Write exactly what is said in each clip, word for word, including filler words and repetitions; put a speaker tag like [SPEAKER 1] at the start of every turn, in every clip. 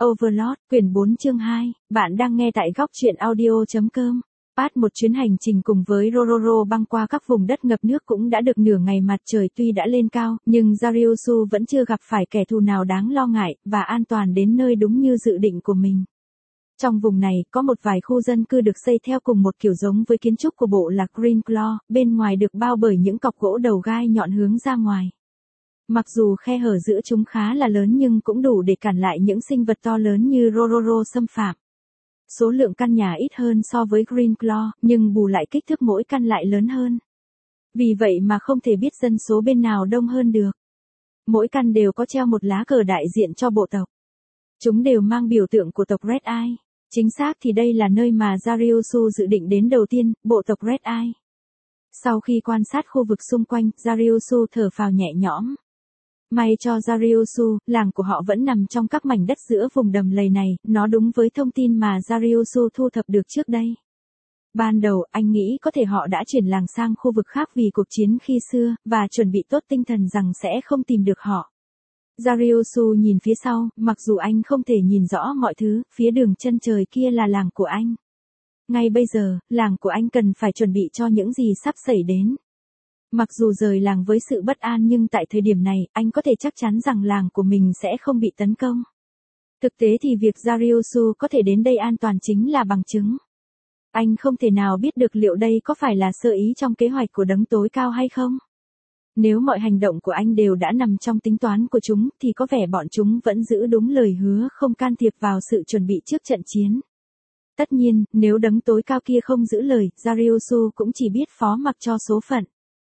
[SPEAKER 1] Overlord, quyển bốn chương hai, bạn đang nghe tại góc truyện audio.com. Pat một chuyến hành trình cùng với Rororo băng qua các vùng đất ngập nước cũng đã được nửa ngày, mặt trời tuy đã lên cao, nhưng Zaryusu vẫn chưa gặp phải kẻ thù nào đáng lo ngại, và an toàn đến nơi đúng như dự định của mình. Trong vùng này, có một vài khu dân cư được xây theo cùng một kiểu giống với kiến trúc của bộ lạc Greenclaw, bên ngoài được bao bởi những cọc gỗ đầu gai nhọn hướng ra ngoài. Mặc dù khe hở giữa chúng khá là lớn nhưng cũng đủ để cản lại những sinh vật to lớn như Rororo xâm phạm. Số lượng căn nhà ít hơn so với Greenclaw, nhưng bù lại kích thước mỗi căn lại lớn hơn. Vì vậy mà không thể biết dân số bên nào đông hơn được. Mỗi căn đều có treo một lá cờ đại diện cho bộ tộc. Chúng đều mang biểu tượng của tộc Red Eye. Chính xác thì đây là nơi mà Zaryusu dự định đến đầu tiên, bộ tộc Red Eye. Sau khi quan sát khu vực xung quanh, Zaryusu thở phào nhẹ nhõm. May cho Zaryusu, làng của họ vẫn nằm trong các mảnh đất giữa vùng đầm lầy này, nó đúng với thông tin mà Zaryusu thu thập được trước đây. Ban đầu, anh nghĩ có thể họ đã chuyển làng sang khu vực khác vì cuộc chiến khi xưa, và chuẩn bị tốt tinh thần rằng sẽ không tìm được họ. Zaryusu nhìn phía sau, mặc dù anh không thể nhìn rõ mọi thứ, phía đường chân trời kia là làng của anh. Ngay bây giờ, làng của anh cần phải chuẩn bị cho những gì sắp xảy đến. Mặc dù rời làng với sự bất an nhưng tại thời điểm này, anh có thể chắc chắn rằng làng của mình sẽ không bị tấn công. Thực tế thì việc Zaryusu có thể đến đây an toàn chính là bằng chứng. Anh không thể nào biết được liệu đây có phải là sơ ý trong kế hoạch của đấng tối cao hay không. Nếu mọi hành động của anh đều đã nằm trong tính toán của chúng, thì có vẻ bọn chúng vẫn giữ đúng lời hứa không can thiệp vào sự chuẩn bị trước trận chiến. Tất nhiên, nếu đấng tối cao kia không giữ lời, Zaryusu cũng chỉ biết phó mặc cho số phận.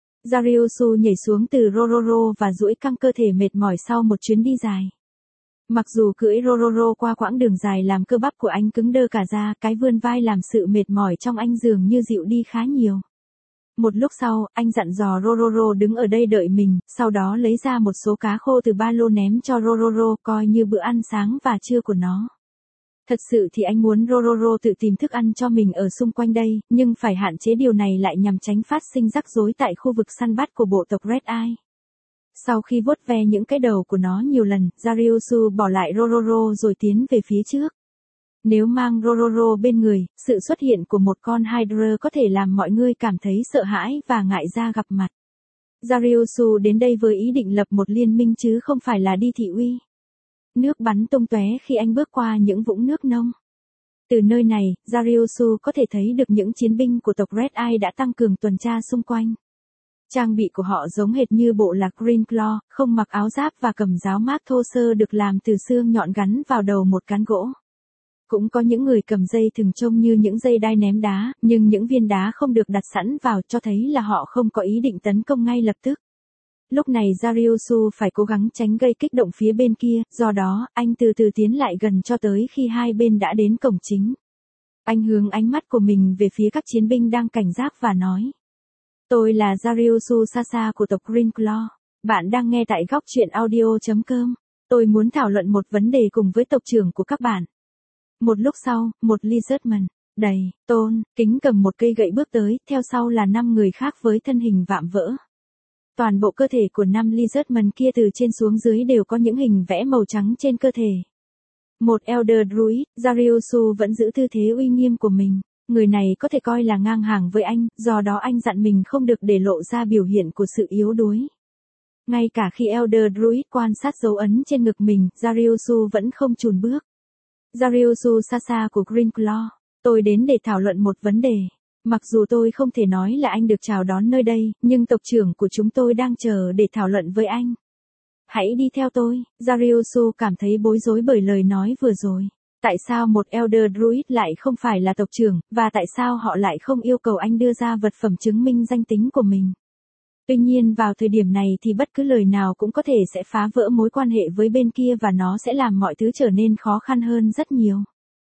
[SPEAKER 1] Zaryusu nhảy xuống từ Rororo và duỗi căng cơ thể mệt mỏi sau một chuyến đi dài. Mặc dù cưỡi Rororo qua quãng đường dài làm cơ bắp của anh cứng đơ cả ra, cái vươn vai làm sự mệt mỏi trong anh dường như dịu đi khá nhiều. Một lúc sau, anh dặn dò Rororo đứng ở đây đợi mình, sau đó lấy ra một số cá khô từ ba lô ném cho Rororo coi như bữa ăn sáng và trưa của nó. Thật sự thì anh muốn Rororo tự tìm thức ăn cho mình ở xung quanh đây, nhưng phải hạn chế điều này lại nhằm tránh phát sinh rắc rối tại khu vực săn bắt của bộ tộc Red Eye. Sau khi vuốt ve những cái đầu của nó nhiều lần, Zaryusu bỏ lại Rororo rồi tiến về phía trước. Nếu mang Rororo bên người, sự xuất hiện của một con Hydra có thể làm mọi người cảm thấy sợ hãi và ngại ra gặp mặt. Zaryusu đến đây với ý định lập một liên minh chứ không phải là đi thị uy. Nước bắn tung tóe khi anh bước qua những vũng nước nông. Từ nơi này, Zaryusu có thể thấy được những chiến binh của tộc Red Eye đã tăng cường tuần tra xung quanh. Trang bị của họ giống hệt như bộ lạc Greenclaw, không mặc áo giáp và cầm giáo mát thô sơ được làm từ xương nhọn gắn vào đầu một cán gỗ. Cũng có những người cầm dây thừng trông như những dây đai ném đá, nhưng những viên đá không được đặt sẵn vào cho thấy là họ không có ý định tấn công ngay lập tức. Lúc này Zaryusu phải cố gắng tránh gây kích động phía bên kia, do đó, anh từ từ tiến lại gần cho tới khi hai bên đã đến cổng chính. Anh hướng ánh mắt của mình về phía các chiến binh đang cảnh giác và nói. Tôi là Zaryusu Sasa của tộc Greenclaw. Bạn đang nghe tại góc truyện audio.com. Tôi muốn thảo luận một vấn đề cùng với tộc trưởng của các bạn. Một lúc sau, một Lizardman, đầy, tôn, kính cầm một cây gậy bước tới, theo sau là năm người khác với thân hình vạm vỡ. Toàn bộ cơ thể của năm Lizardman kia từ trên xuống dưới đều có những hình vẽ màu trắng trên cơ thể. Một Elder Druid, Zaryusu vẫn giữ tư thế uy nghiêm của mình. Người này có thể coi là ngang hàng với anh, do đó anh dặn mình không được để lộ ra biểu hiện của sự yếu đuối. Ngay cả khi Elder Druid quan sát dấu ấn trên ngực mình, Zaryusu vẫn không chùn bước. Zaryusu Sasa của Greenclaw, tôi đến để thảo luận một vấn đề. Mặc dù tôi không thể nói là anh được chào đón nơi đây, nhưng tộc trưởng của chúng tôi đang chờ để thảo luận với anh. Hãy đi theo tôi. Zaryusu cảm thấy bối rối bởi lời nói vừa rồi. Tại sao một Elder Druid lại không phải là tộc trưởng, và tại sao họ lại không yêu cầu anh đưa ra vật phẩm chứng minh danh tính của mình? Tuy nhiên vào thời điểm này thì bất cứ lời nào cũng có thể sẽ phá vỡ mối quan hệ với bên kia và nó sẽ làm mọi thứ trở nên khó khăn hơn rất nhiều.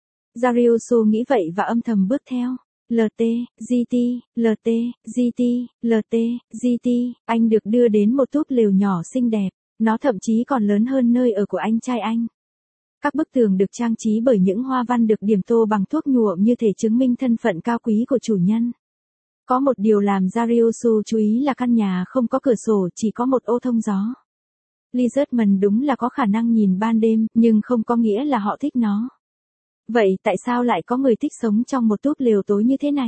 [SPEAKER 1] Zaryusu nghĩ vậy và âm thầm bước theo. lờ tê, giê tê, lờ tê, giê tê, lờ tê, giê tê, anh được đưa đến một túp lều nhỏ xinh đẹp. Nó thậm chí còn lớn hơn nơi ở của anh trai anh. Các bức tường được trang trí bởi những hoa văn được điểm tô bằng thuốc nhuộm như thể chứng minh thân phận cao quý của chủ nhân. Có một điều làm Zaryusu chú ý là căn nhà không có cửa sổ, chỉ có một ô thông gió. Lizardman đúng là có khả năng nhìn ban đêm, nhưng không có nghĩa là họ thích nó. Vậy tại sao lại có người thích sống trong một túp lều tối như thế này?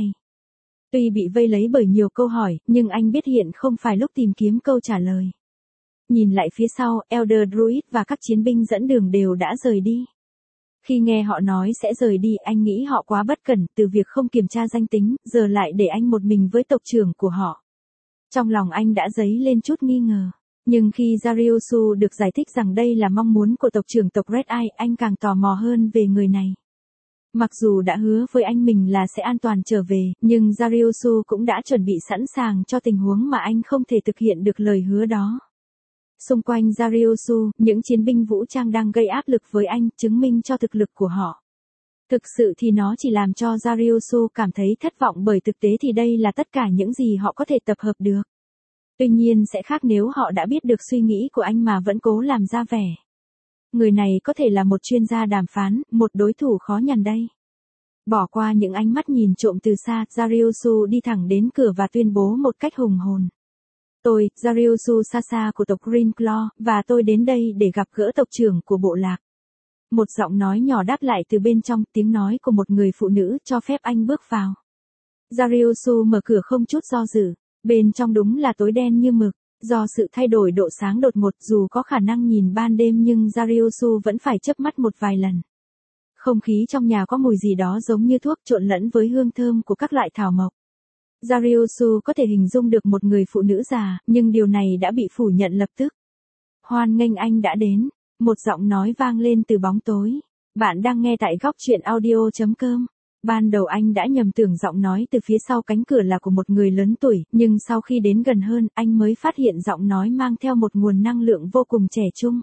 [SPEAKER 1] Tuy bị vây lấy bởi nhiều câu hỏi, nhưng anh biết hiện không phải lúc tìm kiếm câu trả lời. Nhìn lại phía sau, Elder Druid và các chiến binh dẫn đường đều đã rời đi. Khi nghe họ nói sẽ rời đi, anh nghĩ họ quá bất cẩn, từ việc không kiểm tra danh tính, giờ lại để anh một mình với tộc trưởng của họ. Trong lòng anh đã dấy lên chút nghi ngờ. Nhưng khi Dariusu được giải thích rằng đây là mong muốn của tộc trưởng tộc Red Eye, anh càng tò mò hơn về người này. Mặc dù đã hứa với anh mình là sẽ an toàn trở về, nhưng Dariusu cũng đã chuẩn bị sẵn sàng cho tình huống mà anh không thể thực hiện được lời hứa đó. Xung quanh Dariusu, những chiến binh vũ trang đang gây áp lực với anh, chứng minh cho thực lực của họ. Thực sự thì nó chỉ làm cho Dariusu cảm thấy thất vọng, bởi thực tế thì đây là tất cả những gì họ có thể tập hợp được. Tuy nhiên sẽ khác nếu họ đã biết được suy nghĩ của anh mà vẫn cố làm ra vẻ. Người này có thể là một chuyên gia đàm phán, một đối thủ khó nhằn đây. Bỏ qua những ánh mắt nhìn trộm từ xa, Dariusu đi thẳng đến cửa và tuyên bố một cách hùng hồn. Tôi, Dariusu Sasa của tộc Green Claw, và tôi đến đây để gặp gỡ tộc trưởng của bộ lạc. Một giọng nói nhỏ đáp lại từ bên trong, tiếng nói của một người phụ nữ cho phép anh bước vào. Dariusu mở cửa không chút do dự. Bên trong đúng là tối đen như mực. Do sự thay đổi độ sáng đột ngột, dù có khả năng nhìn ban đêm nhưng Dariusu vẫn phải chớp mắt một vài lần. Không khí trong nhà có mùi gì đó giống như thuốc trộn lẫn với hương thơm của các loại thảo mộc. Dariusu có thể hình dung được một người phụ nữ già, nhưng điều này đã bị phủ nhận lập tức. Hoan nghênh anh đã đến. Một giọng nói vang lên từ bóng tối. Bạn đang nghe tại góc truyện audio chấm com. Ban đầu anh đã nhầm tưởng giọng nói từ phía sau cánh cửa là của một người lớn tuổi, nhưng sau khi đến gần hơn, anh mới phát hiện giọng nói mang theo một nguồn năng lượng vô cùng trẻ trung.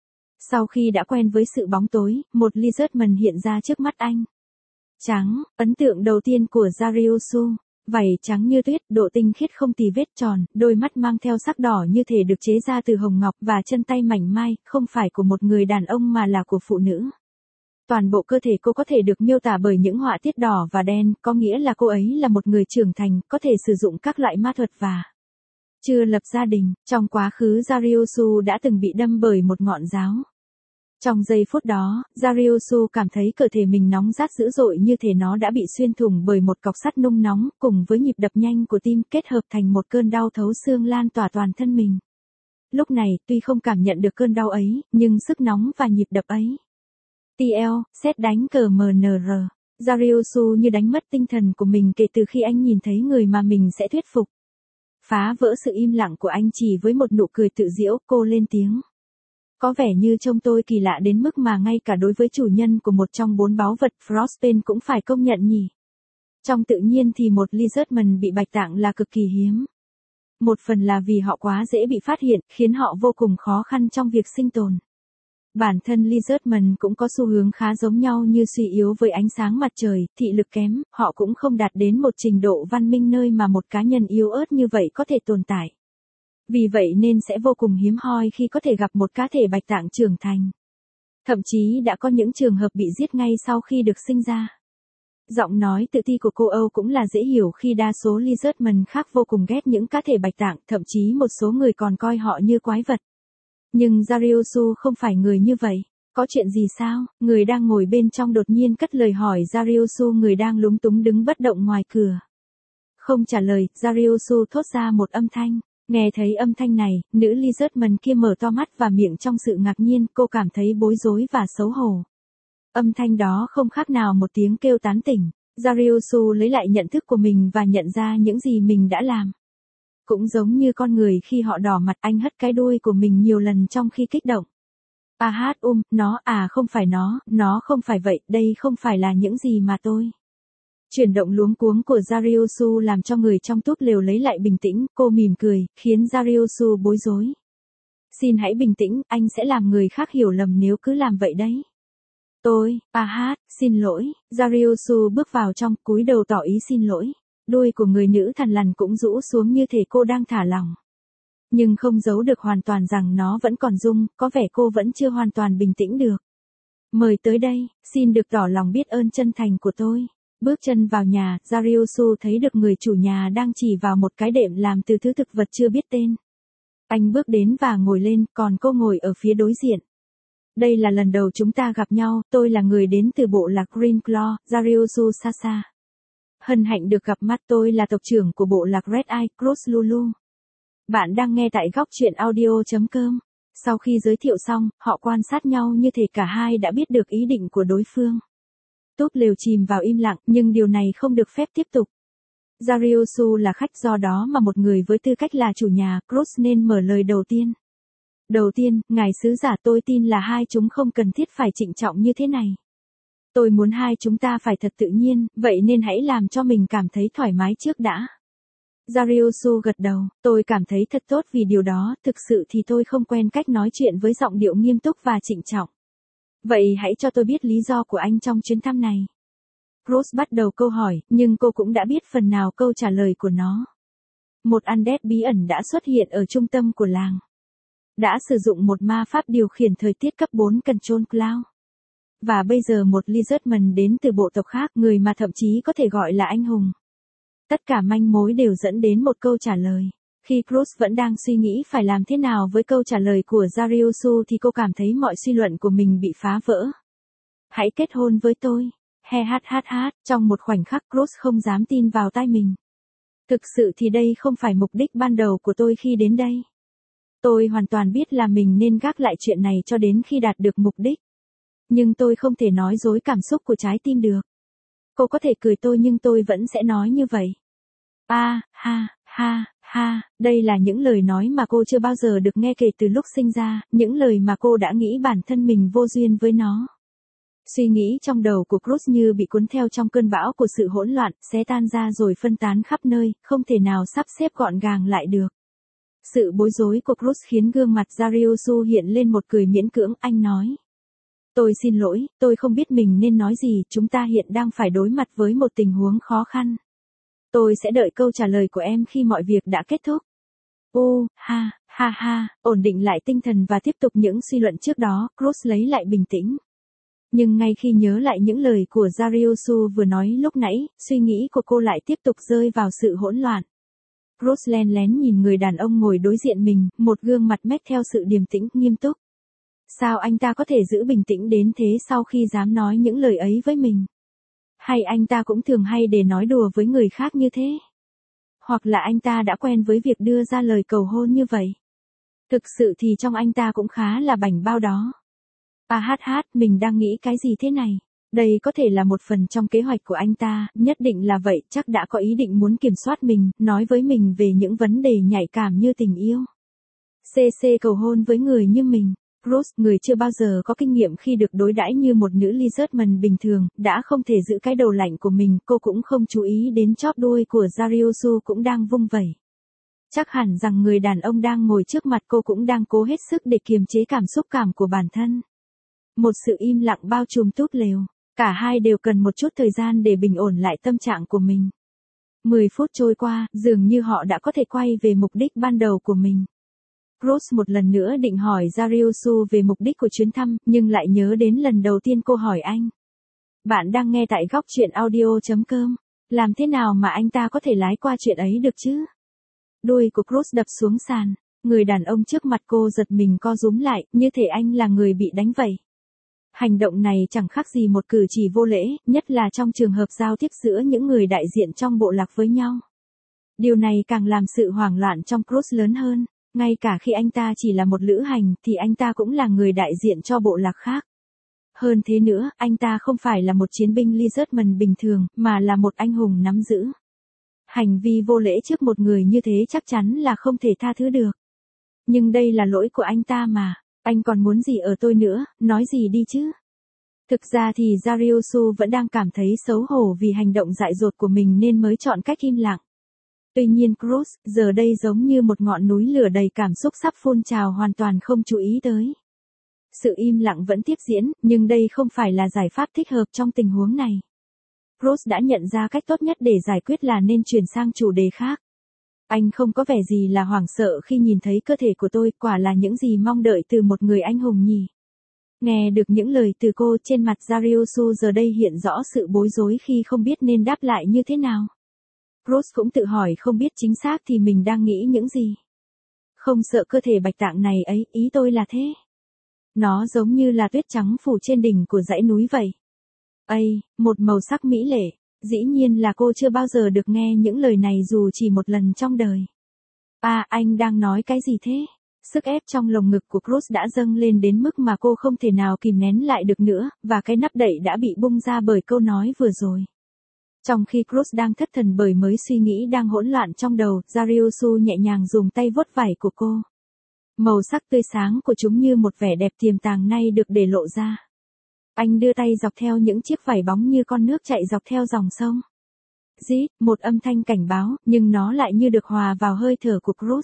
[SPEAKER 1] Sau khi đã quen với sự bóng tối, một Lizardman hiện ra trước mắt anh. Trắng, ấn tượng đầu tiên của Dariusu. Vảy trắng như tuyết, độ tinh khiết không tì vết, tròn, đôi mắt mang theo sắc đỏ như thể được chế ra từ hồng ngọc, và chân tay mảnh mai, không phải của một người đàn ông mà là của phụ nữ. Toàn bộ cơ thể cô có thể được miêu tả bởi những họa tiết đỏ và đen, có nghĩa là cô ấy là một người trưởng thành, có thể sử dụng các loại ma thuật và chưa lập gia đình. Trong quá khứ Dariusu đã từng bị đâm bởi một ngọn giáo. Trong giây phút đó, Dariusu cảm thấy cơ thể mình nóng rát dữ dội, như thể nó đã bị xuyên thủng bởi một cọc sắt nung nóng, cùng với nhịp đập nhanh của tim kết hợp thành một cơn đau thấu xương lan tỏa toàn thân mình. Lúc này, tuy không cảm nhận được cơn đau ấy, nhưng sức nóng và nhịp đập ấy. tê lờ, sét đánh cờ em en rờ. Dariusu như đánh mất tinh thần của mình kể từ khi anh nhìn thấy người mà mình sẽ thuyết phục. Phá vỡ sự im lặng của anh chỉ với một nụ cười tự giễu, cô lên tiếng. Có vẻ như trông tôi kỳ lạ đến mức mà ngay cả đối với chủ nhân của một trong bốn báu vật Frostbane cũng phải công nhận nhỉ. Trong tự nhiên thì một Lizardman bị bạch tạng là cực kỳ hiếm. Một phần là vì họ quá dễ bị phát hiện, khiến họ vô cùng khó khăn trong việc sinh tồn. Bản thân Lizardman cũng có xu hướng khá giống nhau, như suy yếu với ánh sáng mặt trời, thị lực kém, họ cũng không đạt đến một trình độ văn minh nơi mà một cá nhân yếu ớt như vậy có thể tồn tại. Vì vậy nên sẽ vô cùng hiếm hoi khi có thể gặp một cá thể bạch tạng trưởng thành. Thậm chí đã có những trường hợp bị giết ngay sau khi được sinh ra. Giọng nói tự ti của cô Âu cũng là dễ hiểu khi đa số Lizardman khác vô cùng ghét những cá thể bạch tạng, thậm chí một số người còn coi họ như quái vật. Nhưng Dariusu không phải người như vậy. Có chuyện gì sao? Người đang ngồi bên trong đột nhiên cất lời hỏi Dariusu, người đang lúng túng đứng bất động ngoài cửa. Không trả lời, Dariusu thốt ra một âm thanh. Nghe thấy âm thanh này, nữ Lizardman kia mở to mắt và miệng trong sự ngạc nhiên, cô cảm thấy bối rối và xấu hổ. Âm thanh đó không khác nào một tiếng kêu tán tỉnh. Dariusu lấy lại nhận thức của mình và nhận ra những gì mình đã làm. Cũng giống như con người khi họ đỏ mặt, anh hất cái đuôi của mình nhiều lần trong khi kích động. À hát um, nó, à không phải nó, nó không phải vậy, đây không phải là những gì mà tôi. Chuyển động luống cuống của Dariusu làm cho người trong túp lều lấy lại bình tĩnh, cô mỉm cười, khiến Dariusu bối rối. Xin hãy bình tĩnh, anh sẽ làm người khác hiểu lầm nếu cứ làm vậy đấy. Tôi, à hát, xin lỗi, Dariusu bước vào trong, cúi đầu tỏ ý xin lỗi. Đuôi của người nữ thằn lằn cũng rũ xuống như thể cô đang thả lỏng. Nhưng không giấu được hoàn toàn rằng nó vẫn còn rung, có vẻ cô vẫn chưa hoàn toàn bình tĩnh được. Mời tới đây, xin được tỏ lòng biết ơn chân thành của tôi. Bước chân vào nhà, Dariusu thấy được người chủ nhà đang chỉ vào một cái đệm làm từ thứ thực vật chưa biết tên. Anh bước đến và ngồi lên, còn cô ngồi ở phía đối diện. Đây là lần đầu chúng ta gặp nhau, tôi là người đến từ bộ lạc Green Claw, Zariosu Sasa. Hân hạnh được gặp mắt, tôi là tộc trưởng của bộ lạc Red Eye, Cross Lulu. Bạn đang nghe tại góc truyện audio chấm com. Sau khi giới thiệu xong, họ quan sát nhau như thể cả hai đã biết được ý định của đối phương. Túp lều chìm vào im lặng, nhưng điều này không được phép tiếp tục. Zariosu là khách, do đó mà một người với tư cách là chủ nhà, Cross nên mở lời đầu tiên. Đầu tiên, ngài sứ giả, tôi tin là hai chúng không cần thiết phải trịnh trọng như thế này. Tôi muốn hai chúng ta phải thật tự nhiên, vậy nên hãy làm cho mình cảm thấy thoải mái trước đã. Zariosu gật đầu, tôi cảm thấy thật tốt vì điều đó, thực sự thì tôi không quen cách nói chuyện với giọng điệu nghiêm túc và trịnh trọng. Vậy hãy cho tôi biết lý do của anh trong chuyến thăm này. Cross bắt đầu câu hỏi, nhưng cô cũng đã biết phần nào câu trả lời của nó. Một undead bí ẩn đã xuất hiện ở trung tâm của làng. Đã sử dụng một ma pháp điều khiển thời tiết cấp bốn Control Cloud. Và bây giờ một Lizardman đến từ bộ tộc khác, người mà thậm chí có thể gọi là anh hùng. Tất cả manh mối đều dẫn đến một câu trả lời. Khi Cross vẫn đang suy nghĩ phải làm thế nào với câu trả lời của Zariosu thì cô cảm thấy mọi suy luận của mình bị phá vỡ. Hãy kết hôn với tôi. He hát hát hát, trong một khoảnh khắc Cross không dám tin vào tai mình. Thực sự thì đây không phải mục đích ban đầu của tôi khi đến đây. Tôi hoàn toàn biết là mình nên gác lại chuyện này cho đến khi đạt được mục đích. Nhưng tôi không thể nói dối cảm xúc của trái tim được. Cô có thể cười tôi nhưng tôi vẫn sẽ nói như vậy. À, ha, ha, ha, đây là những lời nói mà cô chưa bao giờ được nghe kể từ lúc sinh ra, những lời mà cô đã nghĩ bản thân mình vô duyên với nó. Suy nghĩ trong đầu của Cross như bị cuốn theo trong cơn bão của sự hỗn loạn, xé tan ra rồi phân tán khắp nơi, không thể nào sắp xếp gọn gàng lại được. Sự bối rối của Cross khiến gương mặt Zariosu hiện lên một cười miễn cưỡng, anh nói. Tôi xin lỗi, tôi không biết mình nên nói gì, chúng ta hiện đang phải đối mặt với một tình huống khó khăn. Tôi sẽ đợi câu trả lời của em khi mọi việc đã kết thúc. Ô, ha, ha ha, ổn định lại tinh thần và tiếp tục những suy luận trước đó, Cross lấy lại bình tĩnh. Nhưng ngay khi nhớ lại những lời của Zariosu vừa nói lúc nãy, suy nghĩ của cô lại tiếp tục rơi vào sự hỗn loạn. Cross len lén nhìn người đàn ông ngồi đối diện mình, một gương mặt mét theo sự điềm tĩnh, nghiêm túc. Sao anh ta có thể giữ bình tĩnh đến thế sau khi dám nói những lời ấy với mình? Hay anh ta cũng thường hay để nói đùa với người khác như thế? Hoặc là anh ta đã quen với việc đưa ra lời cầu hôn như vậy? Thực sự thì trong anh ta cũng khá là bảnh bao đó. À hát hát, mình đang nghĩ cái gì thế này? Đây có thể là một phần trong kế hoạch của anh ta, nhất định là vậy, chắc đã có ý định muốn kiểm soát mình, nói với mình về những vấn đề nhạy cảm như tình yêu. xê xê cầu hôn với người như mình. Cross, người chưa bao giờ có kinh nghiệm khi được đối đãi như một nữ Lizardman bình thường, đã không thể giữ cái đầu lạnh của mình, cô cũng không chú ý đến chóp đuôi của Zariosu cũng đang vung vẩy. Chắc hẳn rằng người đàn ông đang ngồi trước mặt cô cũng đang cố hết sức để kiềm chế cảm xúc cảm của bản thân. Một sự im lặng bao trùm túp lều, cả hai đều cần một chút thời gian để bình ổn lại tâm trạng của mình. Mười phút trôi qua, dường như họ đã có thể quay về mục đích ban đầu của mình. Cross một lần nữa định hỏi Zariosu về mục đích của chuyến thăm, nhưng lại nhớ đến lần đầu tiên cô hỏi anh. Bạn đang nghe tại góc truyện audio chấm com. Làm thế nào mà anh ta có thể lái qua chuyện ấy được chứ? Đuôi của Cross đập xuống sàn. Người đàn ông trước mặt cô giật mình co rúm lại, như thể anh là người bị đánh vậy. Hành động này chẳng khác gì một cử chỉ vô lễ, nhất là trong trường hợp giao tiếp giữa những người đại diện trong bộ lạc với nhau. Điều này càng làm sự hoảng loạn trong Cross lớn hơn. Ngay cả khi anh ta chỉ là một lữ hành, thì anh ta cũng là người đại diện cho bộ lạc khác. Hơn thế nữa, anh ta không phải là một chiến binh Lizardman bình thường, mà là một anh hùng nắm giữ. Hành vi vô lễ trước một người như thế chắc chắn là không thể tha thứ được. Nhưng đây là lỗi của anh ta mà, anh còn muốn gì ở tôi nữa, nói gì đi chứ? Thực ra thì Zariosu vẫn đang cảm thấy xấu hổ vì hành động dại dột của mình nên mới chọn cách im lặng. Tuy nhiên Cross, giờ đây giống như một ngọn núi lửa đầy cảm xúc sắp phun trào hoàn toàn không chú ý tới. Sự im lặng vẫn tiếp diễn, nhưng đây không phải là giải pháp thích hợp trong tình huống này. Cross đã nhận ra cách tốt nhất để giải quyết là nên chuyển sang chủ đề khác. Anh không có vẻ gì là hoảng sợ khi nhìn thấy cơ thể của tôi, quả là những gì mong đợi từ một người anh hùng nhỉ. Nghe được những lời từ cô, trên mặt Zariosu giờ đây hiện rõ sự bối rối khi không biết nên đáp lại như thế nào. Cross cũng tự hỏi không biết chính xác thì mình đang nghĩ những gì. Không sợ cơ thể bạch tạng này ấy, ý tôi là thế. Nó giống như là tuyết trắng phủ trên đỉnh của dãy núi vậy. Ây, một màu sắc mỹ lệ, dĩ nhiên là cô chưa bao giờ được nghe những lời này dù chỉ một lần trong đời. À, anh đang nói cái gì thế? Sức ép trong lồng ngực của Cruz đã dâng lên đến mức mà cô không thể nào kìm nén lại được nữa, và cái nắp đậy đã bị bung ra bởi câu nói vừa rồi. Trong khi Cruz đang thất thần bởi mấy suy nghĩ đang hỗn loạn trong đầu, Jariusu nhẹ nhàng dùng tay vuốt vải của cô. Màu sắc tươi sáng của chúng như một vẻ đẹp tiềm tàng nay được để lộ ra. Anh đưa tay dọc theo những chiếc vải bóng như con nước chạy dọc theo dòng sông. Rít, một âm thanh cảnh báo, nhưng nó lại như được hòa vào hơi thở của Cruz.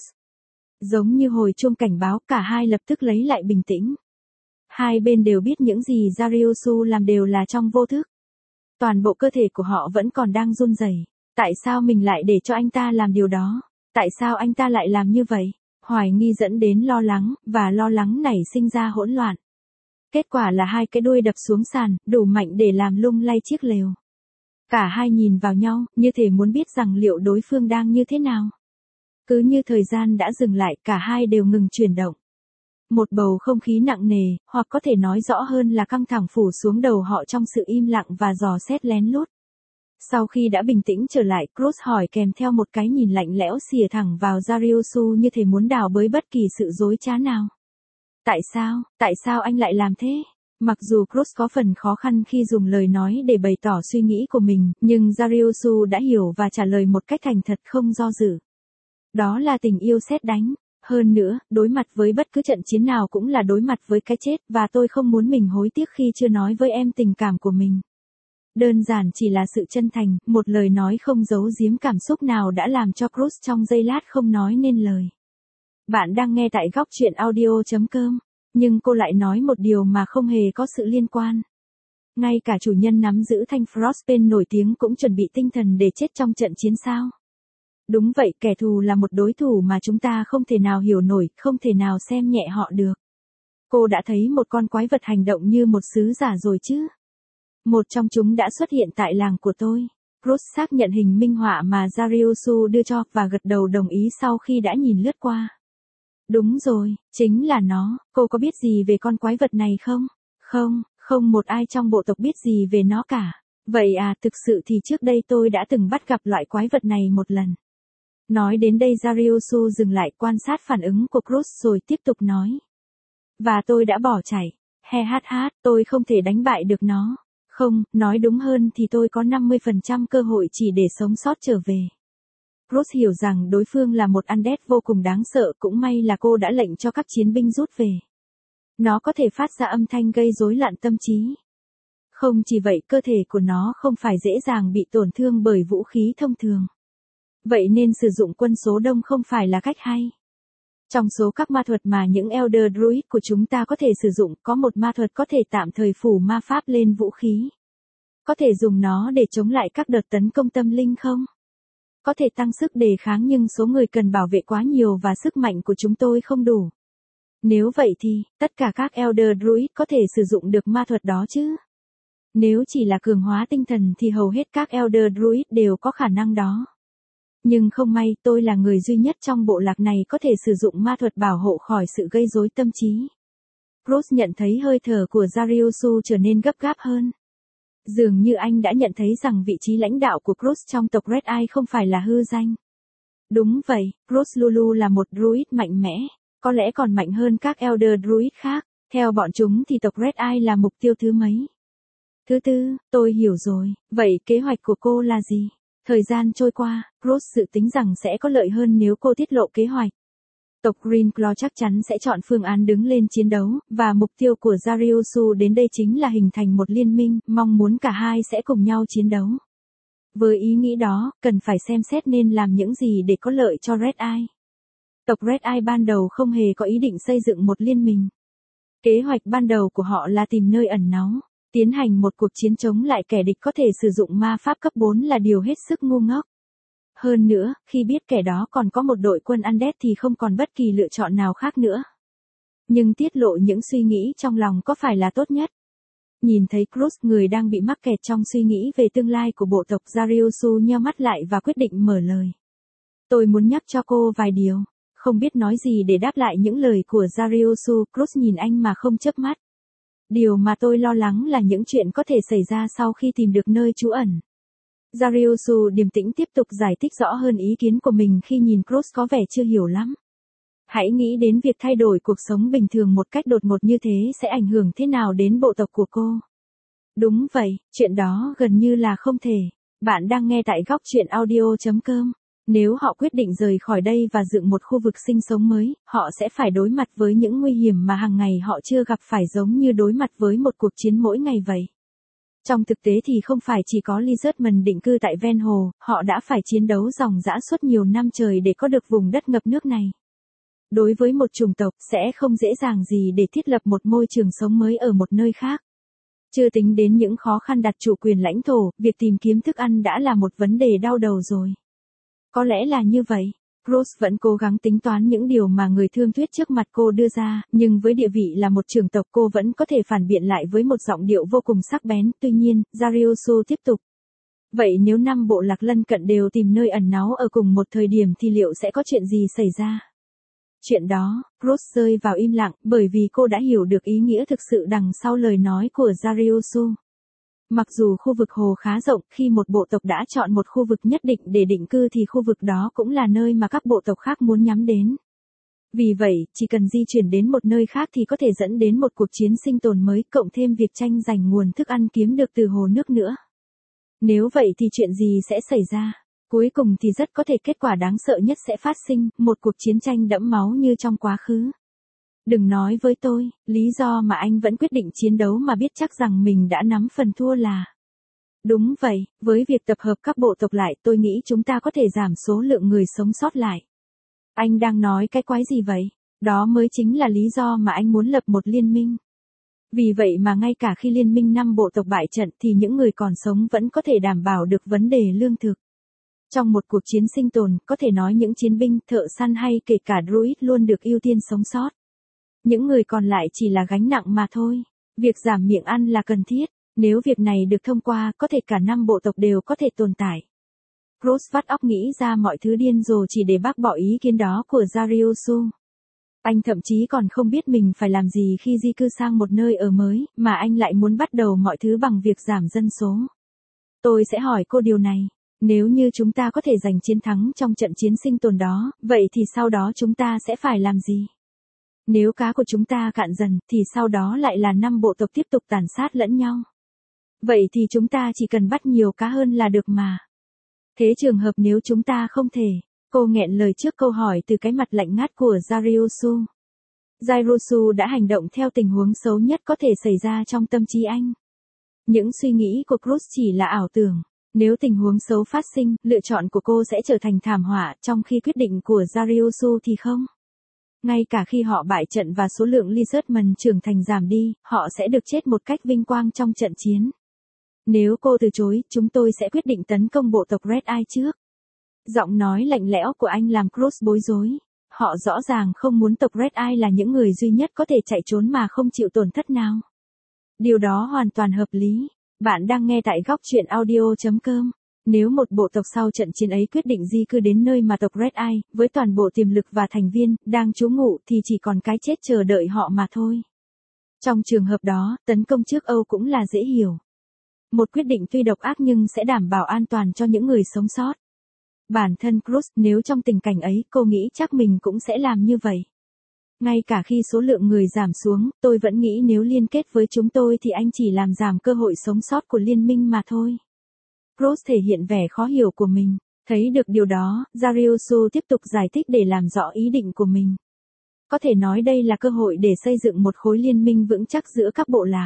[SPEAKER 1] Giống như hồi chuông cảnh báo, cả hai lập tức lấy lại bình tĩnh. Hai bên đều biết những gì Jariusu làm đều là trong vô thức. Toàn bộ cơ thể của họ vẫn còn đang run rẩy. Tại sao mình lại để cho anh ta làm điều đó? Tại sao anh ta lại làm như vậy? Hoài nghi dẫn đến lo lắng, và lo lắng nảy sinh ra hỗn loạn. Kết quả là hai cái đuôi đập xuống sàn, đủ mạnh để làm lung lay chiếc lều. Cả hai nhìn vào nhau, như thể muốn biết rằng liệu đối phương đang như thế nào. Cứ như thời gian đã dừng lại, cả hai đều ngừng chuyển động. Một bầu không khí nặng nề, hoặc có thể nói rõ hơn là căng thẳng phủ xuống đầu họ trong sự im lặng và dò xét lén lút. Sau khi đã bình tĩnh trở lại, Cruz hỏi kèm theo một cái nhìn lạnh lẽo xìa thẳng vào Jariusu như thể muốn đào bới bất kỳ sự dối trá nào. Tại sao, tại sao anh lại làm thế? Mặc dù Cruz có phần khó khăn khi dùng lời nói để bày tỏ suy nghĩ của mình, nhưng Jariusu đã hiểu và trả lời một cách thành thật không do dự. Đó là tình yêu sét đánh. Hơn nữa, đối mặt với bất cứ trận chiến nào cũng là đối mặt với cái chết, và tôi không muốn mình hối tiếc khi chưa nói với em tình cảm của mình. Đơn giản chỉ là sự chân thành, một lời nói không giấu giếm cảm xúc nào đã làm cho Cruz trong giây lát không nói nên lời. Bạn đang nghe tại góc truyện audio chấm com, nhưng cô lại nói một điều mà không hề có sự liên quan. Ngay cả chủ nhân nắm giữ thanh Frostbane nổi tiếng cũng chuẩn bị tinh thần để chết trong trận chiến sao? Đúng vậy, kẻ thù là một đối thủ mà chúng ta không thể nào hiểu nổi, không thể nào xem nhẹ họ được. Cô đã thấy một con quái vật hành động như một sứ giả rồi chứ? Một trong chúng đã xuất hiện tại làng của tôi. Cruz xác nhận hình minh họa mà Jariusu đưa cho và gật đầu đồng ý sau khi đã nhìn lướt qua. Đúng rồi, chính là nó. Cô có biết gì về con quái vật này không? Không, không một ai trong bộ tộc biết gì về nó cả. Vậy à, thực sự thì trước đây tôi đã từng bắt gặp loại quái vật này một lần. Nói đến đây Jariusu dừng lại quan sát phản ứng của Cruz rồi tiếp tục nói. Và tôi đã bỏ chạy. He hát hát, tôi không thể đánh bại được nó. Không, nói đúng hơn thì tôi có năm mươi phần trăm cơ hội chỉ để sống sót trở về. Cruz hiểu rằng đối phương là một undead vô cùng đáng sợ, cũng may là cô đã lệnh cho các chiến binh rút về. Nó có thể phát ra âm thanh gây rối loạn tâm trí. Không chỉ vậy, cơ thể của nó không phải dễ dàng bị tổn thương bởi vũ khí thông thường. Vậy nên sử dụng quân số đông không phải là cách hay. Trong số các ma thuật mà những Elder Druid của chúng ta có thể sử dụng, có một ma thuật có thể tạm thời phủ ma pháp lên vũ khí. Có thể dùng nó để chống lại các đợt tấn công tâm linh không? Có thể tăng sức đề kháng nhưng số người cần bảo vệ quá nhiều và sức mạnh của chúng tôi không đủ. Nếu vậy thì, tất cả các Elder Druid có thể sử dụng được ma thuật đó chứ? Nếu chỉ là cường hóa tinh thần thì hầu hết các Elder Druid đều có khả năng đó. Nhưng không may, tôi là người duy nhất trong bộ lạc này có thể sử dụng ma thuật bảo hộ khỏi sự gây rối tâm trí. Cruz nhận thấy hơi thở của Jariusu trở nên gấp gáp hơn. Dường như anh đã nhận thấy rằng vị trí lãnh đạo của Cruz trong tộc Red Eye không phải là hư danh. Đúng vậy, Cruz Lulu là một druid mạnh mẽ, có lẽ còn mạnh hơn các Elder Druid khác. Theo bọn chúng thì tộc Red Eye là mục tiêu thứ mấy? Thứ tư, tôi hiểu rồi. Vậy kế hoạch của cô là gì? Thời gian trôi qua, Cruz dự tính rằng sẽ có lợi hơn nếu cô tiết lộ kế hoạch. Tộc Greenclaw chắc chắn sẽ chọn phương án đứng lên chiến đấu, và mục tiêu của Jariusu đến đây chính là hình thành một liên minh, mong muốn cả hai sẽ cùng nhau chiến đấu. Với ý nghĩ đó, cần phải xem xét nên làm những gì để có lợi cho Red Eye. Tộc Red Eye ban đầu không hề có ý định xây dựng một liên minh. Kế hoạch ban đầu của họ là tìm nơi ẩn náu, tiến hành một cuộc chiến chống lại kẻ địch có thể sử dụng ma pháp cấp bốn là điều hết sức ngu ngốc. Hơn nữa, khi biết kẻ đó còn có một đội quân undead thì không còn bất kỳ lựa chọn nào khác nữa. Nhưng tiết lộ những suy nghĩ trong lòng có phải là tốt nhất? Nhìn thấy Cruz, người đang bị mắc kẹt trong suy nghĩ về tương lai của bộ tộc, Jariusu nheo mắt lại và quyết định mở lời. Tôi muốn nhắc cho cô vài điều. không biết nói gì để đáp lại những lời của Dariusu. Cruz nhìn anh mà không chớp mắt. Điều mà tôi lo lắng là những chuyện có thể xảy ra sau khi tìm được nơi trú ẩn. Dariusu điềm tĩnh tiếp tục giải thích rõ hơn ý kiến của mình khi nhìn Cruz có vẻ chưa hiểu lắm. Hãy nghĩ đến việc thay đổi cuộc sống bình thường một cách đột ngột như thế sẽ ảnh hưởng thế nào đến bộ tộc của cô. Đúng vậy, chuyện đó gần như là không thể. Bạn đang nghe tại góc chuyện audio chấm com. Nếu họ quyết định rời khỏi đây và dựng một khu vực sinh sống mới, họ sẽ phải đối mặt với những nguy hiểm mà hàng ngày họ chưa gặp phải, giống như đối mặt với một cuộc chiến mỗi ngày vậy. Trong thực tế thì không phải chỉ có Lizardman định cư tại ven hồ, họ đã phải chiến đấu ròng rã suốt nhiều năm trời để có được vùng đất ngập nước này. Đối với một chủng tộc, sẽ không dễ dàng gì để thiết lập một môi trường sống mới ở một nơi khác. Chưa tính đến những khó khăn đặt chủ quyền lãnh thổ, việc tìm kiếm thức ăn đã là một vấn đề đau đầu rồi. Có lẽ là như vậy. Cruz vẫn cố gắng tính toán những điều mà người thương thuyết trước mặt cô đưa ra, nhưng với địa vị là một trưởng tộc cô vẫn có thể phản biện lại với một giọng điệu vô cùng sắc bén. Tuy nhiên, Dariusu tiếp tục. Vậy nếu năm bộ lạc lân cận đều tìm nơi ẩn náu ở cùng một thời điểm thì liệu sẽ có chuyện gì xảy ra? Chuyện đó, Cruz rơi vào im lặng, bởi vì cô đã hiểu được ý nghĩa thực sự đằng sau lời nói của Dariusu. Mặc dù khu vực hồ khá rộng, khi một bộ tộc đã chọn một khu vực nhất định để định cư thì khu vực đó cũng là nơi mà các bộ tộc khác muốn nhắm đến. Vì vậy, chỉ cần di chuyển đến một nơi khác thì có thể dẫn đến một cuộc chiến sinh tồn mới, cộng thêm việc tranh giành nguồn thức ăn kiếm được từ hồ nước nữa. Nếu vậy thì chuyện gì sẽ xảy ra? Cuối cùng thì rất có thể kết quả đáng sợ nhất sẽ phát sinh, một cuộc chiến tranh đẫm máu như trong quá khứ. Đừng nói với tôi, lý do mà anh vẫn quyết định chiến đấu mà biết chắc rằng mình đã nắm phần thua là. Đúng vậy, với việc tập hợp các bộ tộc lại tôi nghĩ chúng ta có thể giảm số lượng người sống sót lại. Anh đang nói cái quái gì vậy? Đó mới chính là lý do mà anh muốn lập một liên minh. Vì vậy mà ngay cả khi liên minh năm bộ tộc bại trận thì những người còn sống vẫn có thể đảm bảo được vấn đề lương thực. Trong một cuộc chiến sinh tồn, có thể nói những chiến binh, thợ săn hay kể cả druid luôn được ưu tiên sống sót. Những người còn lại chỉ là gánh nặng mà thôi. Việc giảm miệng ăn là cần thiết. Nếu việc này được thông qua, có thể cả năm bộ tộc đều có thể tồn tại. Cruz vắt óc nghĩ ra mọi thứ điên rồ chỉ để bác bỏ ý kiến đó của Dariusu. Anh thậm chí còn không biết mình phải làm gì khi di cư sang một nơi ở mới, mà anh lại muốn bắt đầu mọi thứ bằng việc giảm dân số. Tôi sẽ hỏi cô điều này. Nếu như chúng ta có thể giành chiến thắng trong trận chiến sinh tồn đó, vậy thì sau đó chúng ta sẽ phải làm gì? Nếu cá của chúng ta cạn dần, thì sau đó lại là năm bộ tộc tiếp tục tàn sát lẫn nhau. Vậy thì chúng ta chỉ cần bắt nhiều cá hơn là được mà. Thế trường hợp nếu chúng ta không thể, cô nghẹn lời trước câu hỏi từ cái mặt lạnh ngắt của Dariusu. Dariusu đã hành động theo tình huống xấu nhất có thể xảy ra trong tâm trí anh. Những suy nghĩ của Cruz chỉ là ảo tưởng. Nếu tình huống xấu phát sinh, lựa chọn của cô sẽ trở thành thảm họa, trong khi quyết định của Dariusu thì không. Ngay cả khi họ bại trận và số lượng Lizardman trưởng thành giảm đi, họ sẽ được chết một cách vinh quang trong trận chiến. Nếu cô từ chối, chúng tôi sẽ quyết định tấn công bộ tộc Red Eye trước. Giọng nói lạnh lẽo của anh làm Cruz bối rối. Họ rõ ràng không muốn tộc Red Eye là những người duy nhất có thể chạy trốn mà không chịu tổn thất nào. Điều đó hoàn toàn hợp lý. Bạn đang nghe tại góc chuyện audio chấm com. Nếu một bộ tộc sau trận chiến ấy quyết định di cư đến nơi mà tộc Red Eye, với toàn bộ tiềm lực và thành viên, đang trú ngụ thì chỉ còn cái chết chờ đợi họ mà thôi. Trong trường hợp đó, tấn công trước Âu cũng là dễ hiểu. Một quyết định tuy độc ác nhưng sẽ đảm bảo an toàn cho những người sống sót. Bản thân Cruz, nếu trong tình cảnh ấy, cô nghĩ chắc mình cũng sẽ làm như vậy. Ngay cả khi số lượng người giảm xuống, tôi vẫn nghĩ nếu liên kết với chúng tôi thì anh chỉ làm giảm cơ hội sống sót của liên minh mà thôi. Cruz thể hiện vẻ khó hiểu của mình. Thấy được điều đó, Dariusu tiếp tục giải thích để làm rõ ý định của mình. Có thể nói đây là cơ hội để xây dựng một khối liên minh vững chắc giữa các bộ lạc.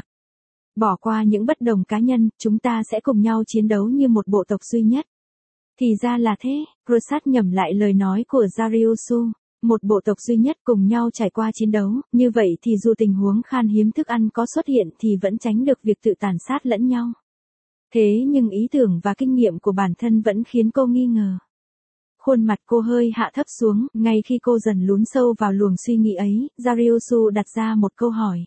[SPEAKER 1] Bỏ qua những bất đồng cá nhân, chúng ta sẽ cùng nhau chiến đấu như một bộ tộc duy nhất. Thì ra là thế, Cruz nhẩm lại lời nói của Dariusu. Một bộ tộc duy nhất cùng nhau trải qua chiến đấu, như vậy thì dù tình huống khan hiếm thức ăn có xuất hiện thì vẫn tránh được việc tự tàn sát lẫn nhau. Thế nhưng ý tưởng và kinh nghiệm của bản thân vẫn khiến cô nghi ngờ. Khuôn mặt cô hơi hạ thấp xuống, ngay khi cô dần lún sâu vào luồng suy nghĩ ấy, Dariusu đặt ra một câu hỏi.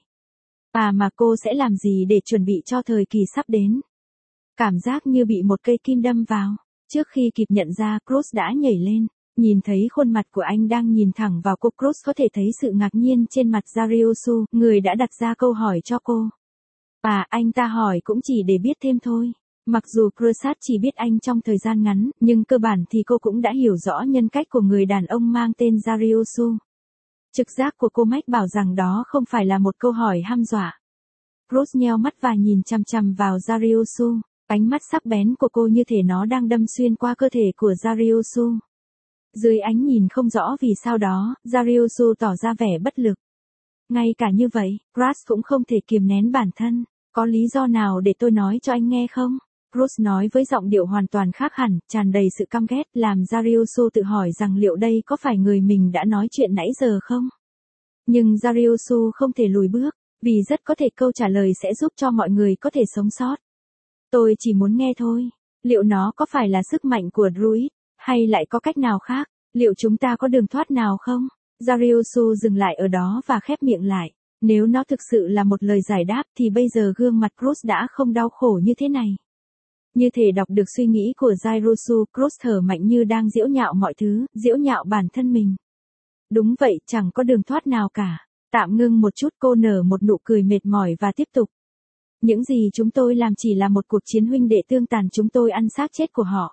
[SPEAKER 1] À mà cô sẽ làm gì để chuẩn bị cho thời kỳ sắp đến? Cảm giác như bị một cây kim đâm vào. Trước khi kịp nhận ra, Cruz đã nhảy lên. Nhìn thấy khuôn mặt của anh đang nhìn thẳng vào cô, Cruz có thể thấy sự ngạc nhiên trên mặt Zariosu, người đã đặt ra câu hỏi cho cô. À, anh ta hỏi cũng chỉ để biết thêm thôi. Mặc dù Crusat chỉ biết anh trong thời gian ngắn, nhưng cơ bản thì cô cũng đã hiểu rõ nhân cách của người đàn ông mang tên Zariosu. Trực giác của cô mách bảo rằng đó không phải là một câu hỏi hăm dọa. Cruz nheo mắt và nhìn chằm chằm vào Zariosu. Ánh mắt sắc bén của cô như thể nó đang đâm xuyên qua cơ thể của Zariosu. Dưới ánh nhìn không rõ vì sao đó, Zariosu tỏ ra vẻ bất lực. Ngay cả như vậy, Cruz cũng không thể kiềm nén bản thân. Có lý do nào để tôi nói cho anh nghe không? Cruz nói với giọng điệu hoàn toàn khác hẳn, tràn đầy sự căm ghét, làm Zariosu tự hỏi rằng liệu đây có phải người mình đã nói chuyện nãy giờ không? Nhưng Zariosu không thể lùi bước, vì rất có thể câu trả lời sẽ giúp cho mọi người có thể sống sót. Tôi chỉ muốn nghe thôi. Liệu nó có phải là sức mạnh của Druid, hay lại có cách nào khác? Liệu chúng ta có đường thoát nào không? Zariosu dừng lại ở đó và khép miệng lại. Nếu nó thực sự là một lời giải đáp thì bây giờ gương mặt Cruz đã không đau khổ như thế này. Như thể đọc được suy nghĩ của Zariosu, Cruz thở mạnh như đang giễu nhạo mọi thứ, giễu nhạo bản thân mình. Đúng vậy, chẳng có đường thoát nào cả. Tạm ngưng một chút, cô nở một nụ cười mệt mỏi và tiếp tục. Những gì chúng tôi làm chỉ là một cuộc chiến huynh đệ tương tàn, chúng tôi ăn xác chết của họ.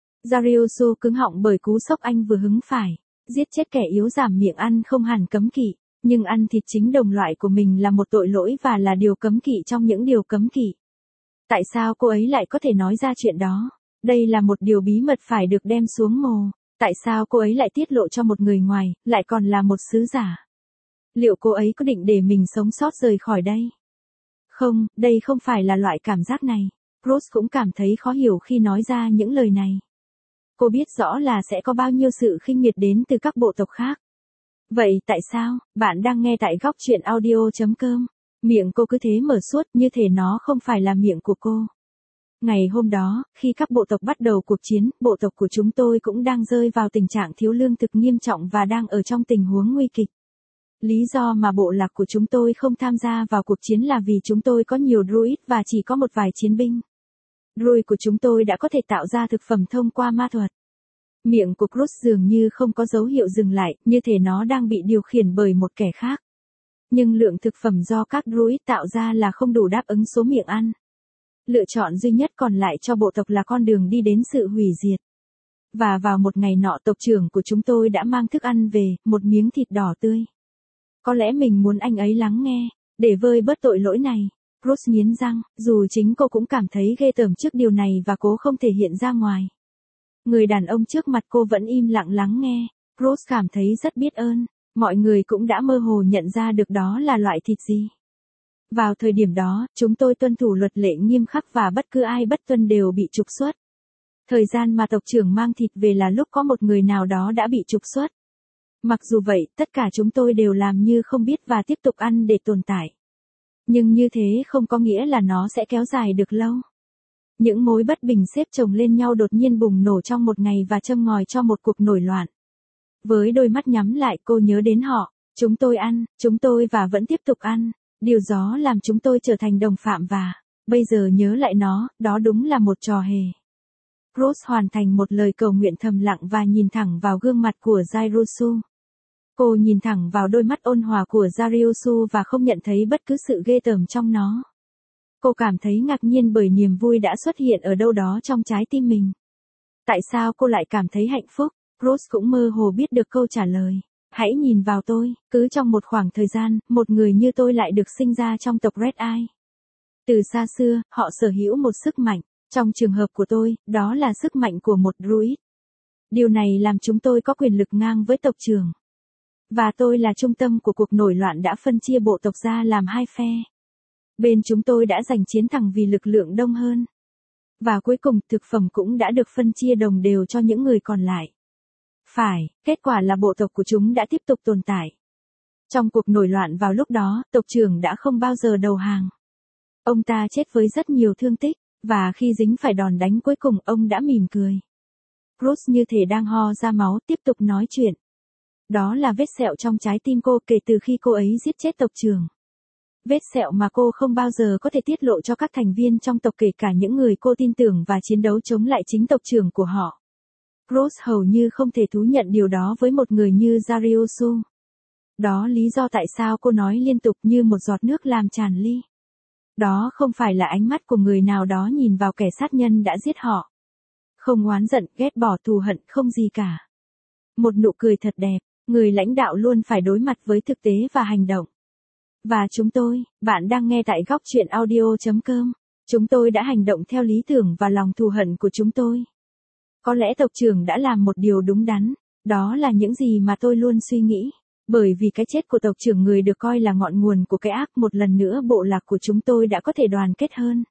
[SPEAKER 1] Zariosu cứng họng bởi cú sốc anh vừa hứng phải. Giết chết kẻ yếu giảm miệng ăn không hẳn cấm kỵ, nhưng ăn thịt chính đồng loại của mình là một tội lỗi và là điều cấm kỵ trong những điều cấm kỵ. Tại sao cô ấy lại có thể nói ra chuyện đó? Đây là một điều bí mật phải được đem xuống mồ. Tại sao cô ấy lại tiết lộ cho một người ngoài, lại còn là một sứ giả? Liệu cô ấy có định để mình sống sót rời khỏi đây? Không, đây không phải là loại cảm giác này. Cruz cũng cảm thấy khó hiểu khi nói ra những lời này. Cô biết rõ là sẽ có bao nhiêu sự khinh miệt đến từ các bộ tộc khác. Vậy tại sao? Bạn đang nghe tại góc truyện audio chấm com. Miệng cô cứ thế mở suốt như thể nó không phải là miệng của cô. Ngày hôm đó, khi các bộ tộc bắt đầu cuộc chiến, bộ tộc của chúng tôi cũng đang rơi vào tình trạng thiếu lương thực nghiêm trọng và đang ở trong tình huống nguy kịch. Lý do mà bộ lạc của chúng tôi không tham gia vào cuộc chiến là vì chúng tôi có nhiều druid và chỉ có một vài chiến binh. Druid của chúng tôi đã có thể tạo ra thực phẩm thông qua ma thuật. Miệng của Cruz dường như không có dấu hiệu dừng lại, như thể nó đang bị điều khiển bởi một kẻ khác. Nhưng lượng thực phẩm do các druid tạo ra là không đủ đáp ứng số miệng ăn. Lựa chọn duy nhất còn lại cho bộ tộc là con đường đi đến sự hủy diệt. Và vào một ngày nọ, tộc trưởng của chúng tôi đã mang thức ăn về, một miếng thịt đỏ tươi. Có lẽ mình muốn anh ấy lắng nghe, để vơi bớt tội lỗi này. Cruz nghiến răng, dù chính cô cũng cảm thấy ghê tởm trước điều này và cố không thể hiện ra ngoài. Người đàn ông trước mặt cô vẫn im lặng lắng nghe. Cruz cảm thấy rất biết ơn. Mọi người cũng đã mơ hồ nhận ra được đó là loại thịt gì. Vào thời điểm đó, chúng tôi tuân thủ luật lệ nghiêm khắc và bất cứ ai bất tuân đều bị trục xuất. Thời gian mà tộc trưởng mang thịt về là lúc có một người nào đó đã bị trục xuất. Mặc dù vậy, tất cả chúng tôi đều làm như không biết và tiếp tục ăn để tồn tại. Nhưng như thế không có nghĩa là nó sẽ kéo dài được lâu. Những mối bất bình xếp chồng lên nhau đột nhiên bùng nổ trong một ngày và châm ngòi cho một cuộc nổi loạn. Với đôi mắt nhắm lại, cô nhớ đến họ. Chúng tôi ăn, chúng tôi và vẫn tiếp tục ăn. Điều đó làm chúng tôi trở thành đồng phạm và, bây giờ nhớ lại nó, đó đúng là một trò hề. Cruz hoàn thành một lời cầu nguyện thầm lặng và nhìn thẳng vào gương mặt của Zariosu. Cô nhìn thẳng vào đôi mắt ôn hòa của Zariosu và không nhận thấy bất cứ sự ghê tởm trong nó. Cô cảm thấy ngạc nhiên bởi niềm vui đã xuất hiện ở đâu đó trong trái tim mình. Tại sao cô lại cảm thấy hạnh phúc? Cruz cũng mơ hồ biết được câu trả lời. Hãy nhìn vào tôi, cứ trong một khoảng thời gian, một người như tôi lại được sinh ra trong tộc Red Eye. Từ xa xưa, họ sở hữu một sức mạnh. Trong trường hợp của tôi, đó là sức mạnh của một druid. Điều này làm chúng tôi có quyền lực ngang với tộc trưởng. Và tôi là trung tâm của cuộc nổi loạn đã phân chia bộ tộc ra làm hai phe. Bên chúng tôi đã giành chiến thắng vì lực lượng đông hơn. Và cuối cùng, thực phẩm cũng đã được phân chia đồng đều cho những người còn lại. Phải, kết quả là bộ tộc của chúng đã tiếp tục tồn tại. Trong cuộc nổi loạn vào lúc đó, tộc trưởng đã không bao giờ đầu hàng. Ông ta chết với rất nhiều thương tích, và khi dính phải đòn đánh cuối cùng ông đã mỉm cười. Cruz như thể đang ho ra máu tiếp tục nói chuyện. Đó là vết sẹo trong trái tim cô kể từ khi cô ấy giết chết tộc trưởng. Vết sẹo mà cô không bao giờ có thể tiết lộ cho các thành viên trong tộc, kể cả những người cô tin tưởng và chiến đấu chống lại chính tộc trưởng của họ. Cross hầu như không thể thú nhận điều đó với một người như Zariosu. Đó lý do tại sao cô nói liên tục như một giọt nước làm tràn ly. Đó không phải là ánh mắt của người nào đó nhìn vào kẻ sát nhân đã giết họ. Không oán giận, ghét bỏ, thù hận, không gì cả. Một nụ cười thật đẹp, người lãnh đạo luôn phải đối mặt với thực tế và hành động. Và chúng tôi, bạn đang nghe tại góc chuyện audio chấm com. Chúng tôi đã hành động theo lý tưởng và lòng thù hận của chúng tôi. Có lẽ tộc trưởng đã làm một điều đúng đắn, đó là những gì mà tôi luôn suy nghĩ. Bởi vì cái chết của tộc trưởng, người được coi là ngọn nguồn của cái ác, một lần nữa bộ lạc của chúng tôi đã có thể đoàn kết hơn.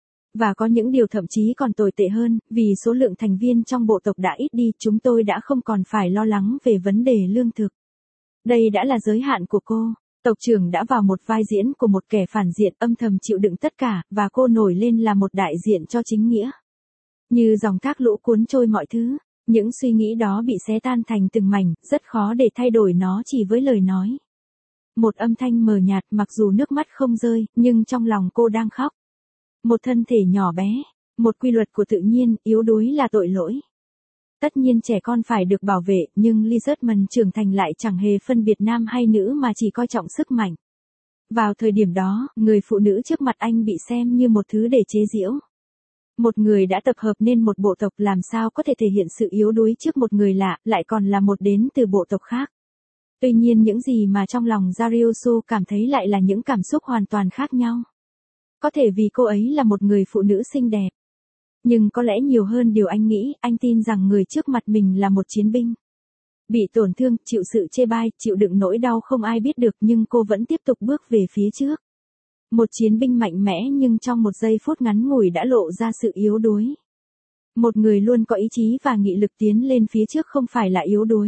[SPEAKER 1] Và có những điều thậm chí còn tồi tệ hơn, vì số lượng thành viên trong bộ tộc đã ít đi, chúng tôi đã không còn phải lo lắng về vấn đề lương thực. Đây đã là giới hạn của cô. Tộc trưởng đã vào một vai diễn của một kẻ phản diện, âm thầm chịu đựng tất cả, và cô nổi lên là một đại diện cho chính nghĩa. Như dòng thác lũ cuốn trôi mọi thứ, những suy nghĩ đó bị xé tan thành từng mảnh, rất khó để thay đổi nó chỉ với lời nói. Một âm thanh mờ nhạt, mặc dù nước mắt không rơi, nhưng trong lòng cô đang khóc. Một thân thể nhỏ bé, một quy luật của tự nhiên, yếu đuối là tội lỗi. Tất nhiên trẻ con phải được bảo vệ, nhưng Lizardman trưởng thành lại chẳng hề phân biệt nam hay nữ mà chỉ coi trọng sức mạnh. Vào thời điểm đó, người phụ nữ trước mặt anh bị xem như một thứ để chế giễu. Một người đã tập hợp nên một bộ tộc làm sao có thể thể hiện sự yếu đuối trước một người lạ, lại còn là một đến từ bộ tộc khác. Tuy nhiên những gì mà trong lòng Zariosu cảm thấy lại là những cảm xúc hoàn toàn khác nhau. Có thể vì cô ấy là một người phụ nữ xinh đẹp. Nhưng có lẽ nhiều hơn điều anh nghĩ, anh tin rằng người trước mặt mình là một chiến binh. Bị tổn thương, chịu sự chê bai, chịu đựng nỗi đau không ai biết được, nhưng cô vẫn tiếp tục bước về phía trước. Một chiến binh mạnh mẽ nhưng trong một giây phút ngắn ngủi đã lộ ra sự yếu đuối. Một người luôn có ý chí và nghị lực tiến lên phía trước không phải là yếu đuối.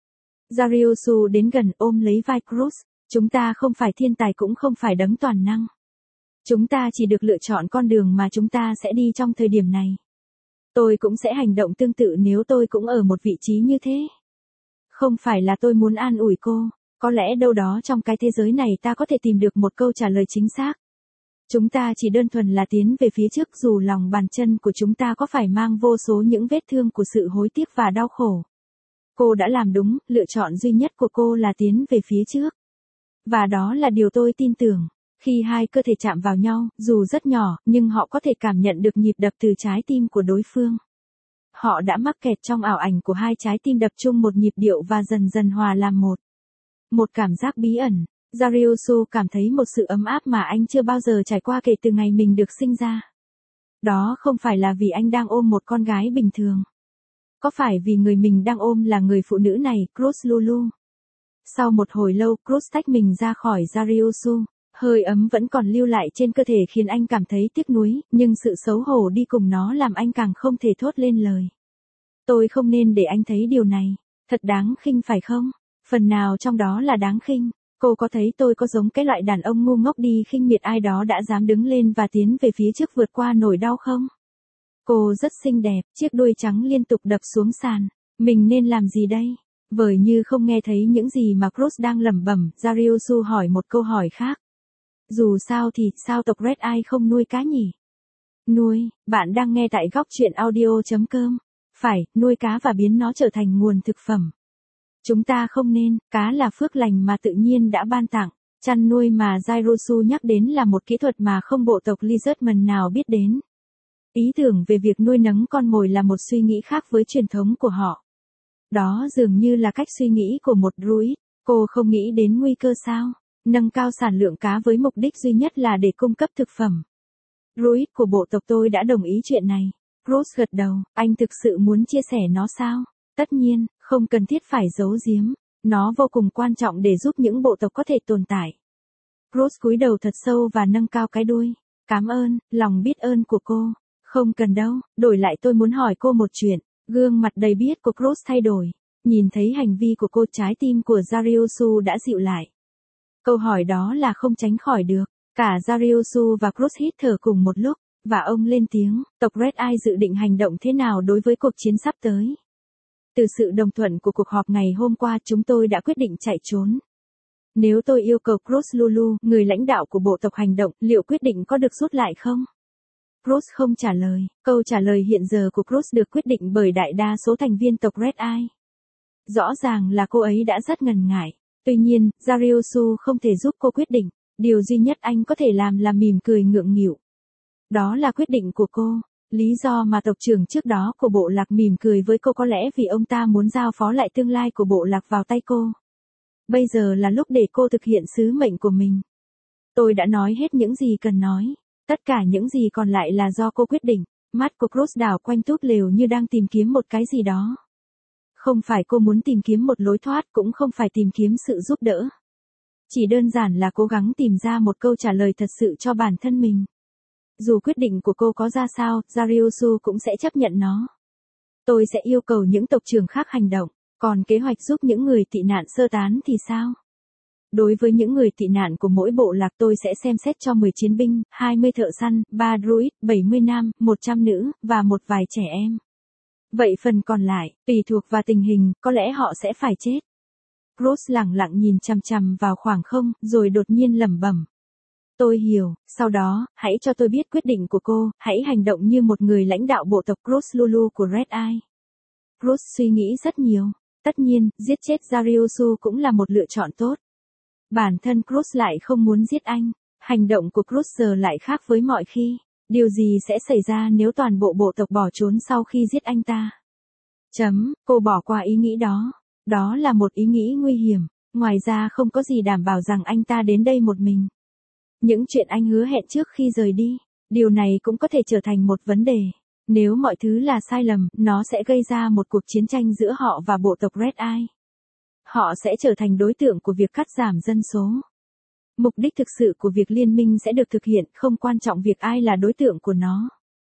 [SPEAKER 1] Zariosu đến gần ôm lấy vai Cross. Chúng ta không phải thiên tài cũng không phải đấng toàn năng. Chúng ta chỉ được lựa chọn con đường mà chúng ta sẽ đi trong thời điểm này. Tôi cũng sẽ hành động tương tự nếu tôi cũng ở một vị trí như thế. Không phải là tôi muốn an ủi cô, có lẽ đâu đó trong cái thế giới này ta có thể tìm được một câu trả lời chính xác. Chúng ta chỉ đơn thuần là tiến về phía trước dù lòng bàn chân của chúng ta có phải mang vô số những vết thương của sự hối tiếc và đau khổ. Cô đã làm đúng, lựa chọn duy nhất của cô là tiến về phía trước. Và đó là điều tôi tin tưởng. Khi hai cơ thể chạm vào nhau, dù rất nhỏ, nhưng họ có thể cảm nhận được nhịp đập từ trái tim của đối phương. Họ đã mắc kẹt trong ảo ảnh của hai trái tim đập chung một nhịp điệu và dần dần hòa làm một. Một cảm giác bí ẩn. Zariosu cảm thấy một sự ấm áp mà anh chưa bao giờ trải qua kể từ ngày mình được sinh ra. Đó không phải là vì anh đang ôm một con gái bình thường. Có phải vì người mình đang ôm là người phụ nữ này, Cross Lulu. Sau một hồi lâu, Cross tách mình ra khỏi Zariosu. Hơi ấm vẫn còn lưu lại trên cơ thể khiến anh cảm thấy tiếc nuối, nhưng sự xấu hổ đi cùng nó làm anh càng không thể thốt lên lời. Tôi không nên để anh thấy điều này. Thật đáng khinh phải không? Phần nào trong đó là đáng khinh. Cô có thấy tôi có giống cái loại đàn ông ngu ngốc đi khinh miệt ai đó đã dám đứng lên và tiến về phía trước vượt qua nỗi đau không? Cô rất xinh đẹp, chiếc đuôi trắng liên tục đập xuống sàn. Mình nên làm gì đây? Vời như không nghe thấy những gì mà Cross đang lẩm bẩm, Zariosu hỏi một câu hỏi khác. Dù sao thì, sao tộc Red Eye không nuôi cá nhỉ? Nuôi, bạn đang nghe tại góc chuyện audio chấm com. Phải, nuôi cá và biến nó trở thành nguồn thực phẩm. Chúng ta không nên, cá là phước lành mà tự nhiên đã ban tặng. Chăn nuôi mà Zariosu nhắc đến là một kỹ thuật mà không bộ tộc Lizardman nào biết đến. Ý tưởng về việc nuôi nấng con mồi là một suy nghĩ khác với truyền thống của họ. Đó dường như là cách suy nghĩ của một druid. Cô không nghĩ đến nguy cơ sao? Nâng cao sản lượng cá với mục đích duy nhất là để cung cấp thực phẩm. Druid của bộ tộc tôi đã đồng ý chuyện này. Cross gật đầu, anh thực sự muốn chia sẻ nó sao? Tất nhiên, không cần thiết phải giấu giếm. Nó vô cùng quan trọng để giúp những bộ tộc có thể tồn tại. Cross cúi đầu thật sâu và nâng cao cái đuôi. Cảm ơn, lòng biết ơn của cô. Không cần đâu, đổi lại tôi muốn hỏi cô một chuyện. Gương mặt đầy biết của Cross thay đổi. Nhìn thấy hành vi của cô, trái tim của Zariosu đã dịu lại. Câu hỏi đó là không tránh khỏi được. Cả Zariosu và Cross hít thở cùng một lúc, và ông lên tiếng, tộc Red Eye dự định hành động thế nào đối với cuộc chiến sắp tới? Từ sự đồng thuận của cuộc họp ngày hôm qua, chúng tôi đã quyết định chạy trốn. Nếu tôi yêu cầu Cross Lulu, người lãnh đạo của bộ tộc hành động, liệu quyết định có được rút lại không? Cruz không trả lời. Câu trả lời hiện giờ của Cruz được quyết định bởi đại đa số thành viên tộc Red Eye. Rõ ràng là cô ấy đã rất ngần ngại. Tuy nhiên, Dariusu không thể giúp cô quyết định. Điều duy nhất anh có thể làm là mỉm cười ngượng nghịu. Đó là quyết định của cô. Lý do mà tộc trưởng trước đó của bộ lạc mỉm cười với cô có lẽ vì ông ta muốn giao phó lại tương lai của bộ lạc vào tay cô. Bây giờ là lúc để cô thực hiện sứ mệnh của mình. Tôi đã nói hết những gì cần nói. Tất cả những gì còn lại là do cô quyết định. Mắt của Cruz đảo quanh túp lều như đang tìm kiếm một cái gì đó. Không phải cô muốn tìm kiếm một lối thoát, cũng không phải tìm kiếm sự giúp đỡ. Chỉ đơn giản là cố gắng tìm ra một câu trả lời thật sự cho bản thân mình. Dù quyết định của cô có ra sao, Dariusu cũng sẽ chấp nhận nó. Tôi sẽ yêu cầu những tộc trưởng khác hành động, còn kế hoạch giúp những người tị nạn sơ tán thì sao? Đối với những người tị nạn của mỗi bộ lạc tôi sẽ xem xét cho mười chiến binh, hai mươi thợ săn, ba druid, bảy mươi nam, một trăm nữ, và một vài trẻ em. Vậy phần còn lại, tùy thuộc vào tình hình, có lẽ họ sẽ phải chết. Cruz lặng lặng nhìn chằm chằm vào khoảng không, rồi đột nhiên lẩm bẩm. Tôi hiểu, sau đó, hãy cho tôi biết quyết định của cô, hãy hành động như một người lãnh đạo bộ tộc Cruz Lulu của Red Eye. Cruz suy nghĩ rất nhiều. Tất nhiên, giết chết Dariusu cũng là một lựa chọn tốt. Bản thân Cruz lại không muốn giết anh. Hành động của Cruz giờ lại khác với mọi khi. Điều gì sẽ xảy ra nếu toàn bộ bộ tộc bỏ trốn sau khi giết anh ta? Chấm, cô bỏ qua ý nghĩ đó. Đó là một ý nghĩ nguy hiểm. Ngoài ra không có gì đảm bảo rằng anh ta đến đây một mình. Những chuyện anh hứa hẹn trước khi rời đi, điều này cũng có thể trở thành một vấn đề. Nếu mọi thứ là sai lầm, nó sẽ gây ra một cuộc chiến tranh giữa họ và bộ tộc Red Eye. Họ sẽ trở thành đối tượng của việc cắt giảm dân số. Mục đích thực sự của việc liên minh sẽ được thực hiện, không quan trọng việc ai là đối tượng của nó.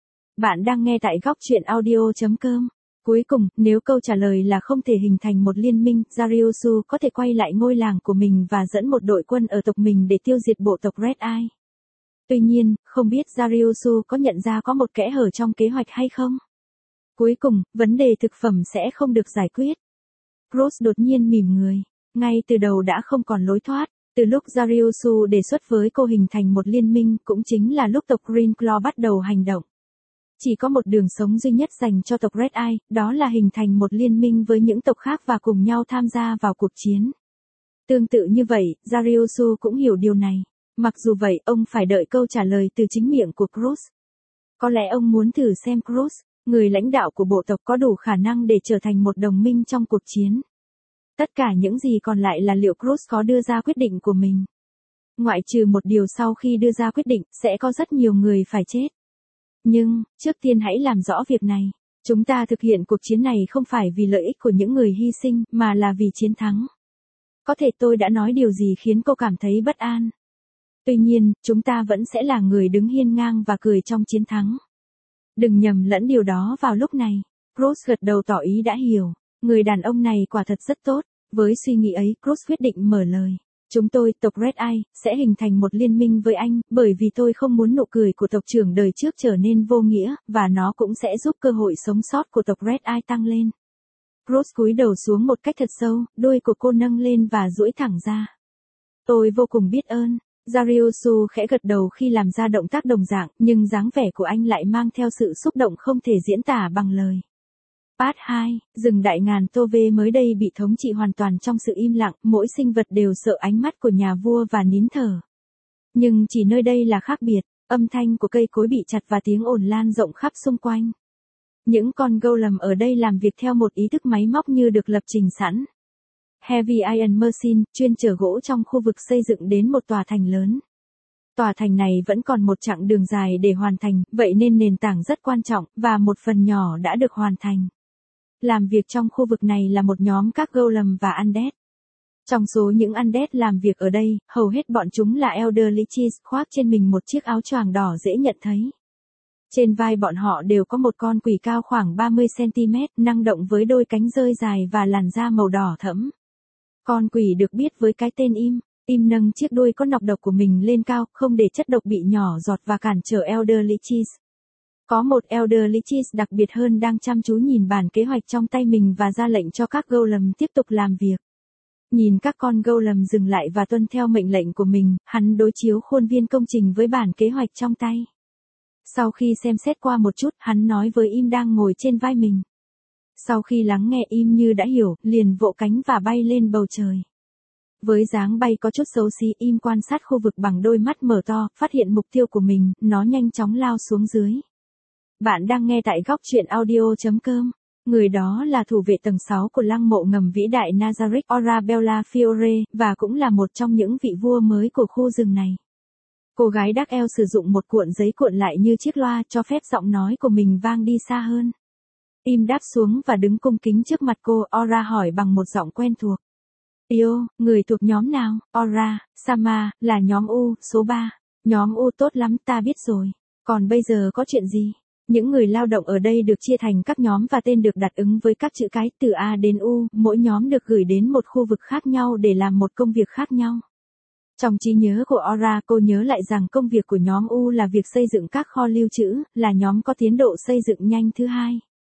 [SPEAKER 1] Bạn đang nghe tại góc truyện audio chấm com. Cuối cùng, nếu câu trả lời là không thể hình thành một liên minh, Dariusu có thể quay lại ngôi làng của mình và dẫn một đội quân ở tộc mình để tiêu diệt bộ tộc Red Eye. Tuy nhiên, không biết Dariusu có nhận ra có một kẽ hở trong kế hoạch hay không? Cuối cùng, vấn đề thực phẩm sẽ không được giải quyết. Cruz đột nhiên mỉm người. Ngay từ đầu đã không còn lối thoát. Từ lúc Dariusu đề xuất với cô hình thành một liên minh cũng chính là lúc tộc Green Claw bắt đầu hành động. Chỉ có một đường sống duy nhất dành cho tộc Red Eye, đó là hình thành một liên minh với những tộc khác và cùng nhau tham gia vào cuộc chiến. Tương tự như vậy, Dariusu cũng hiểu điều này. Mặc dù vậy, ông phải đợi câu trả lời từ chính miệng của Cruz. Có lẽ ông muốn thử xem Cruz, người lãnh đạo của bộ tộc, có đủ khả năng để trở thành một đồng minh trong cuộc chiến. Tất cả những gì còn lại là liệu Cruz có đưa ra quyết định của mình. Ngoại trừ một điều, sau khi đưa ra quyết định, sẽ có rất nhiều người phải chết. Nhưng, trước tiên hãy làm rõ việc này. Chúng ta thực hiện cuộc chiến này không phải vì lợi ích của những người hy sinh, mà là vì chiến thắng. Có thể tôi đã nói điều gì khiến cô cảm thấy bất an. Tuy nhiên, chúng ta vẫn sẽ là người đứng hiên ngang và cười trong chiến thắng. Đừng nhầm lẫn điều đó vào lúc này. Cruz gật đầu tỏ ý đã hiểu. Người đàn ông này quả thật rất tốt. Với suy nghĩ ấy, Cruz quyết định mở lời. Chúng tôi, tộc Red Eye, sẽ hình thành một liên minh với anh, bởi vì tôi không muốn nụ cười của tộc trưởng đời trước trở nên vô nghĩa, và nó cũng sẽ giúp cơ hội sống sót của tộc Red Eye tăng lên. Cruz cúi đầu xuống một cách thật sâu, đuôi của cô nâng lên và duỗi thẳng ra. Tôi vô cùng biết ơn. Dariusu khẽ gật đầu khi làm ra động tác đồng dạng, nhưng dáng vẻ của anh lại mang theo sự xúc động không thể diễn tả bằng lời. Part hai, rừng đại ngàn Tove mới đây bị thống trị hoàn toàn trong sự im lặng, mỗi sinh vật đều sợ ánh mắt của nhà vua và nín thở. Nhưng chỉ nơi đây là khác biệt, âm thanh của cây cối bị chặt và tiếng ồn lan rộng khắp xung quanh. Những con golem ở đây làm việc theo một ý thức máy móc như được lập trình sẵn. Heavy Iron Machine, chuyên chở gỗ trong khu vực xây dựng đến một tòa thành lớn. Tòa thành này vẫn còn một chặng đường dài để hoàn thành, vậy nên nền tảng rất quan trọng, và một phần nhỏ đã được hoàn thành. Làm việc trong khu vực này là một nhóm các golem và undead. Trong số những undead làm việc ở đây, hầu hết bọn chúng là Elder Liches, khoác trên mình một chiếc áo choàng đỏ dễ nhận thấy. Trên vai bọn họ đều có một con quỷ cao khoảng ba mươi xăng-ti-mét, năng động với đôi cánh rơi dài và làn da màu đỏ thẫm. Con quỷ được biết với cái tên Im. Im nâng chiếc đuôi có nọc độc của mình lên cao, không để chất độc bị nhỏ giọt và cản trở Elder Liches. Có một Elder Liches đặc biệt hơn đang chăm chú nhìn bản kế hoạch trong tay mình và ra lệnh cho các golem tiếp tục làm việc. Nhìn các con golem dừng lại và tuân theo mệnh lệnh của mình, hắn đối chiếu khuôn viên công trình với bản kế hoạch trong tay. Sau khi xem xét qua một chút, hắn nói với Im đang ngồi trên vai mình. Sau khi lắng nghe Im như đã hiểu, liền vỗ cánh và bay lên bầu trời. Với dáng bay có chút xấu xí, Im quan sát khu vực bằng đôi mắt mở to, phát hiện mục tiêu của mình, nó nhanh chóng lao xuống dưới. Bạn đang nghe tại góc truyện audio chấm com. Người đó là thủ vệ tầng sáu của lăng mộ ngầm vĩ đại Nazarick Arabella Fiore, và cũng là một trong những vị vua mới của khu rừng này. Cô gái đắc eo sử dụng một cuộn giấy cuộn lại như chiếc loa cho phép giọng nói của mình vang đi xa hơn. Im đáp xuống và đứng cung kính trước mặt cô. Aura hỏi bằng một giọng quen thuộc. Io, người thuộc nhóm nào? Aura, Sama, là nhóm U, số ba. Nhóm U tốt lắm, ta biết rồi. Còn bây giờ có chuyện gì? Những người lao động ở đây được chia thành các nhóm và tên được đặt ứng với các chữ cái từ A đến U, mỗi nhóm được gửi đến một khu vực khác nhau để làm một công việc khác nhau. Trong trí nhớ của Aura, cô nhớ lại rằng công việc của nhóm U là việc xây dựng các kho lưu trữ, là nhóm có tiến độ xây dựng nhanh thứ hai.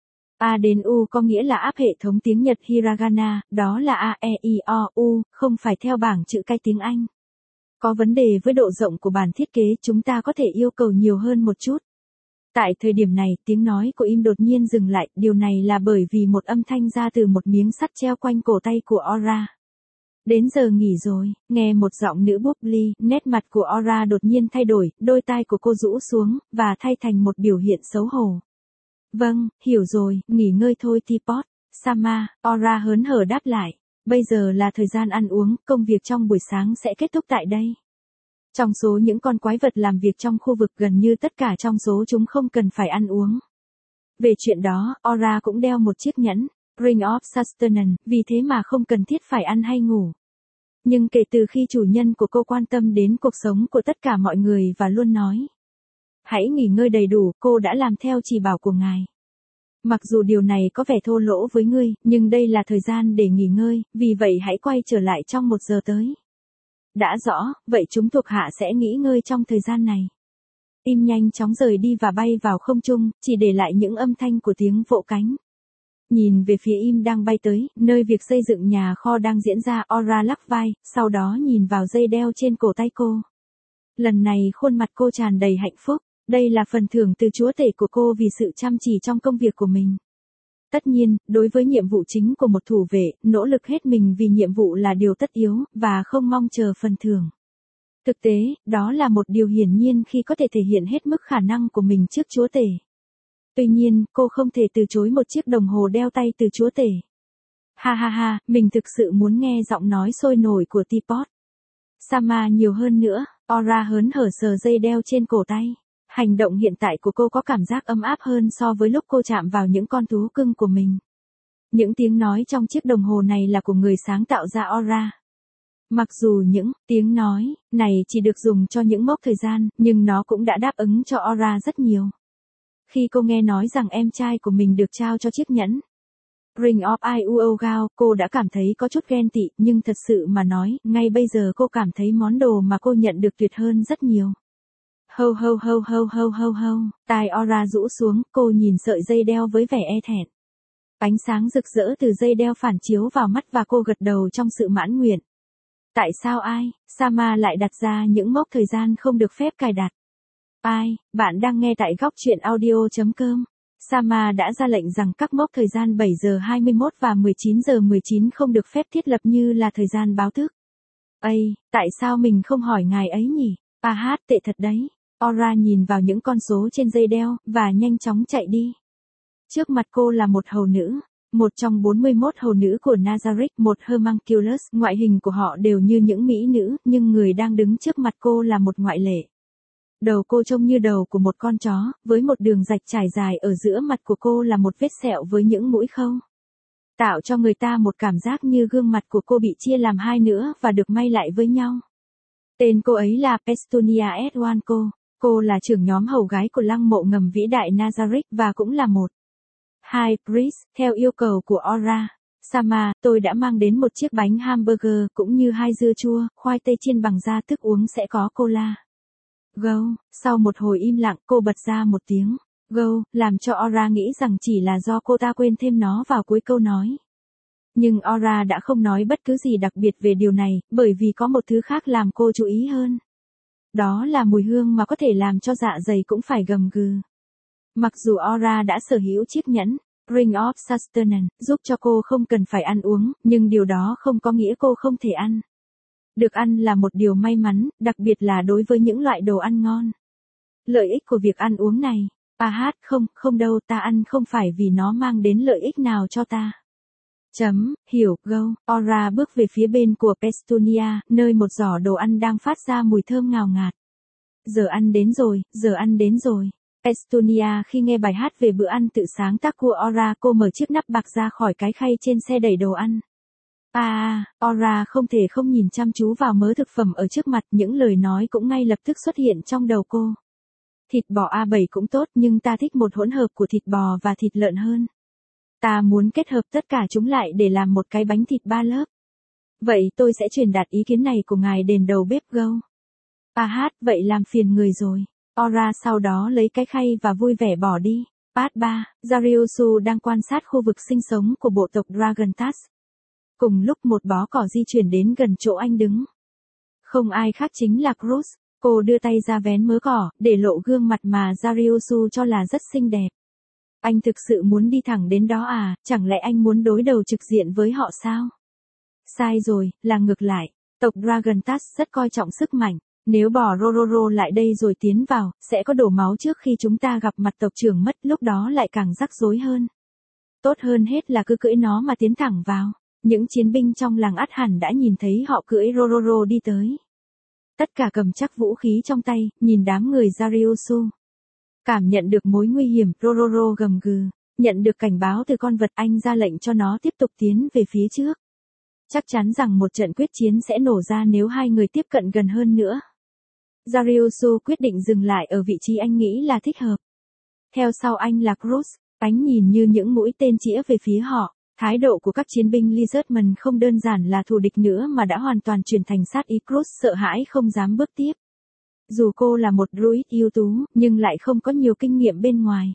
[SPEAKER 1] A đến U có nghĩa là áp hệ thống tiếng Nhật Hiragana, đó là A, E, I, O, U, không phải theo bảng chữ cái tiếng Anh. Có vấn đề với độ rộng của bản thiết kế, chúng ta có thể yêu cầu nhiều hơn một chút. Tại thời điểm này, tiếng nói của Im đột nhiên dừng lại, điều này là bởi vì một âm thanh ra từ một miếng sắt treo quanh cổ tay của Aura. Đến giờ nghỉ rồi, nghe một giọng nữ bubbly, nét mặt của Aura đột nhiên thay đổi, đôi tai của cô rũ xuống, và thay thành một biểu hiện xấu hổ. Vâng, hiểu rồi, nghỉ ngơi thôi Teapot. Sama, Aura hớn hở đáp lại. Bây giờ là thời gian ăn uống, công việc trong buổi sáng sẽ kết thúc tại đây. Trong số những con quái vật làm việc trong khu vực, gần như tất cả trong số chúng không cần phải ăn uống. Về chuyện đó, Aura cũng đeo một chiếc nhẫn, Ring of Sustenance, vì thế mà không cần thiết phải ăn hay ngủ. Nhưng kể từ khi chủ nhân của cô quan tâm đến cuộc sống của tất cả mọi người và luôn nói, hãy nghỉ ngơi đầy đủ, cô đã làm theo chỉ bảo của ngài. Mặc dù điều này có vẻ thô lỗ với ngươi, nhưng đây là thời gian để nghỉ ngơi, vì vậy hãy quay trở lại trong một giờ tới. Đã rõ, vậy chúng thuộc hạ sẽ nghỉ ngơi trong thời gian này. Im nhanh chóng rời đi và bay vào không trung, chỉ để lại những âm thanh của tiếng vỗ cánh. Nhìn về phía Im đang bay tới, nơi việc xây dựng nhà kho đang diễn ra. Aura lắc vai, sau đó nhìn vào dây đeo trên cổ tay cô. Lần này khuôn mặt cô tràn đầy hạnh phúc, đây là phần thưởng từ chúa tể của cô vì sự chăm chỉ trong công việc của mình. Tất nhiên, đối với nhiệm vụ chính của một thủ vệ, nỗ lực hết mình vì nhiệm vụ là điều tất yếu, và không mong chờ phần thưởng. Thực tế, đó là một điều hiển nhiên khi có thể thể hiện hết mức khả năng của mình trước chúa tể. Tuy nhiên, cô không thể từ chối một chiếc đồng hồ đeo tay từ chúa tể. Ha ha ha, mình thực sự muốn nghe giọng nói sôi nổi của Teapot. Sama nhiều hơn nữa, Aura hớn hở sờ dây đeo trên cổ tay. Hành động hiện tại của cô có cảm giác ấm áp hơn so với lúc cô chạm vào những con thú cưng của mình. Những tiếng nói trong chiếc đồng hồ này là của người sáng tạo ra Aura. Mặc dù những tiếng nói này chỉ được dùng cho những mốc thời gian, nhưng nó cũng đã đáp ứng cho Aura rất nhiều. Khi cô nghe nói rằng em trai của mình được trao cho chiếc nhẫn Ring of Iuogao, cô đã cảm thấy có chút ghen tị, nhưng thật sự mà nói, ngay bây giờ cô cảm thấy món đồ mà cô nhận được tuyệt hơn rất nhiều. Hâu hâu hâu hâu hâu hâu hâu, tai Aura rũ xuống, cô nhìn sợi dây đeo với vẻ e thẹn. Ánh sáng rực rỡ từ dây đeo phản chiếu vào mắt và cô gật đầu trong sự mãn nguyện. Tại sao ai, Sama lại đặt ra những mốc thời gian không được phép cài đặt? Ai, bạn đang nghe tại góc truyện audio chấm com. Sama đã ra lệnh rằng các mốc thời gian bảy giờ hai mươi mốt và mười chín giờ mười chín không được phép thiết lập như là thời gian báo thức. Ây, tại sao mình không hỏi ngài ấy nhỉ? À hát, tệ thật đấy. Aura nhìn vào những con số trên dây đeo, và nhanh chóng chạy đi. Trước mặt cô là một hầu nữ, một trong bốn mươi mốt hầu nữ của Nazarick, một homunculus, ngoại hình của họ đều như những mỹ nữ, nhưng người đang đứng trước mặt cô là một ngoại lệ. Đầu cô trông như đầu của một con chó, với một đường rạch trải dài ở giữa mặt của cô là một vết sẹo với những mũi khâu. Tạo cho người ta một cảm giác như gương mặt của cô bị chia làm hai nữa và được may lại với nhau. Tên cô ấy là Pestonia Edwanco. Cô là trưởng nhóm hầu gái của lăng mộ ngầm vĩ đại Nazarick và cũng là một High Priest, theo yêu cầu của Aura. Sama, tôi đã mang đến một chiếc bánh hamburger cũng như hai dưa chua, khoai tây chiên bằng da, thức uống sẽ có cola. Go, sau một hồi im lặng, cô bật ra một tiếng Go, làm cho Aura nghĩ rằng chỉ là do cô ta quên thêm nó vào cuối câu nói. Nhưng Aura đã không nói bất cứ gì đặc biệt về điều này, bởi vì có một thứ khác làm cô chú ý hơn. Đó là mùi hương mà có thể làm cho dạ dày cũng phải gầm gừ. Mặc dù Aura đã sở hữu chiếc nhẫn Ring of Sustenance giúp cho cô không cần phải ăn uống, nhưng điều đó không có nghĩa cô không thể ăn. Được ăn là một điều may mắn, đặc biệt là đối với những loại đồ ăn ngon. Lợi ích của việc ăn uống này. À hát không, không đâu, ta ăn không phải vì nó mang đến lợi ích nào cho ta. Chấm, hiểu, go. Aura bước về phía bên của Petunia, nơi một giỏ đồ ăn đang phát ra mùi thơm ngào ngạt. Giờ ăn đến rồi, giờ ăn đến rồi. Petunia khi nghe bài hát về bữa ăn tự sáng tác của Aura, cô mở chiếc nắp bạc ra khỏi cái khay trên xe đẩy đồ ăn. À, Aura không thể không nhìn chăm chú vào mớ thực phẩm ở trước mặt, những lời nói cũng ngay lập tức xuất hiện trong đầu cô. Thịt bò A bảy cũng tốt, nhưng ta thích một hỗn hợp của thịt bò và thịt lợn hơn. Ta muốn kết hợp tất cả chúng lại để làm một cái bánh thịt ba lớp. Vậy tôi sẽ truyền đạt ý kiến này của ngài đền đầu bếp Go. À hát, vậy làm phiền người rồi. Aura sau đó lấy cái khay và vui vẻ bỏ đi. Part ba, Dariusu đang quan sát khu vực sinh sống của bộ tộc Dragon Task. Cùng lúc một bó cỏ di chuyển đến gần chỗ anh đứng. Không ai khác chính là Cruz. Cô đưa tay ra vén mớ cỏ, để lộ gương mặt mà Dariusu cho là rất xinh đẹp. Anh thực sự muốn đi thẳng đến đó à, chẳng lẽ anh muốn đối đầu trực diện với họ sao? Sai rồi, là ngược lại. Tộc Dragon Task rất coi trọng sức mạnh. Nếu bỏ Rororo lại đây rồi tiến vào, sẽ có đổ máu trước khi chúng ta gặp mặt tộc trưởng mất, lúc đó lại càng rắc rối hơn. Tốt hơn hết là cứ cưỡi nó mà tiến thẳng vào. Những chiến binh trong làng ắt hẳn đã nhìn thấy họ cưỡi Rororo đi tới. Tất cả cầm chắc vũ khí trong tay, nhìn đám người Dariusu. Cảm nhận được mối nguy hiểm, Rororo gầm gừ. Nhận được cảnh báo từ con vật, anh ra lệnh cho nó tiếp tục tiến về phía trước. Chắc chắn rằng một trận quyết chiến sẽ nổ ra nếu hai người tiếp cận gần hơn nữa. Dariusu quyết định dừng lại ở vị trí anh nghĩ là thích hợp. Theo sau anh là Cruz, ánh nhìn như những mũi tên chĩa về phía họ. Thái độ của các chiến binh Lizardman không đơn giản là thù địch nữa mà đã hoàn toàn chuyển thành sát ý. Cruz sợ hãi không dám bước tiếp. Dù cô là một druid ưu tú, nhưng lại không có nhiều kinh nghiệm bên ngoài.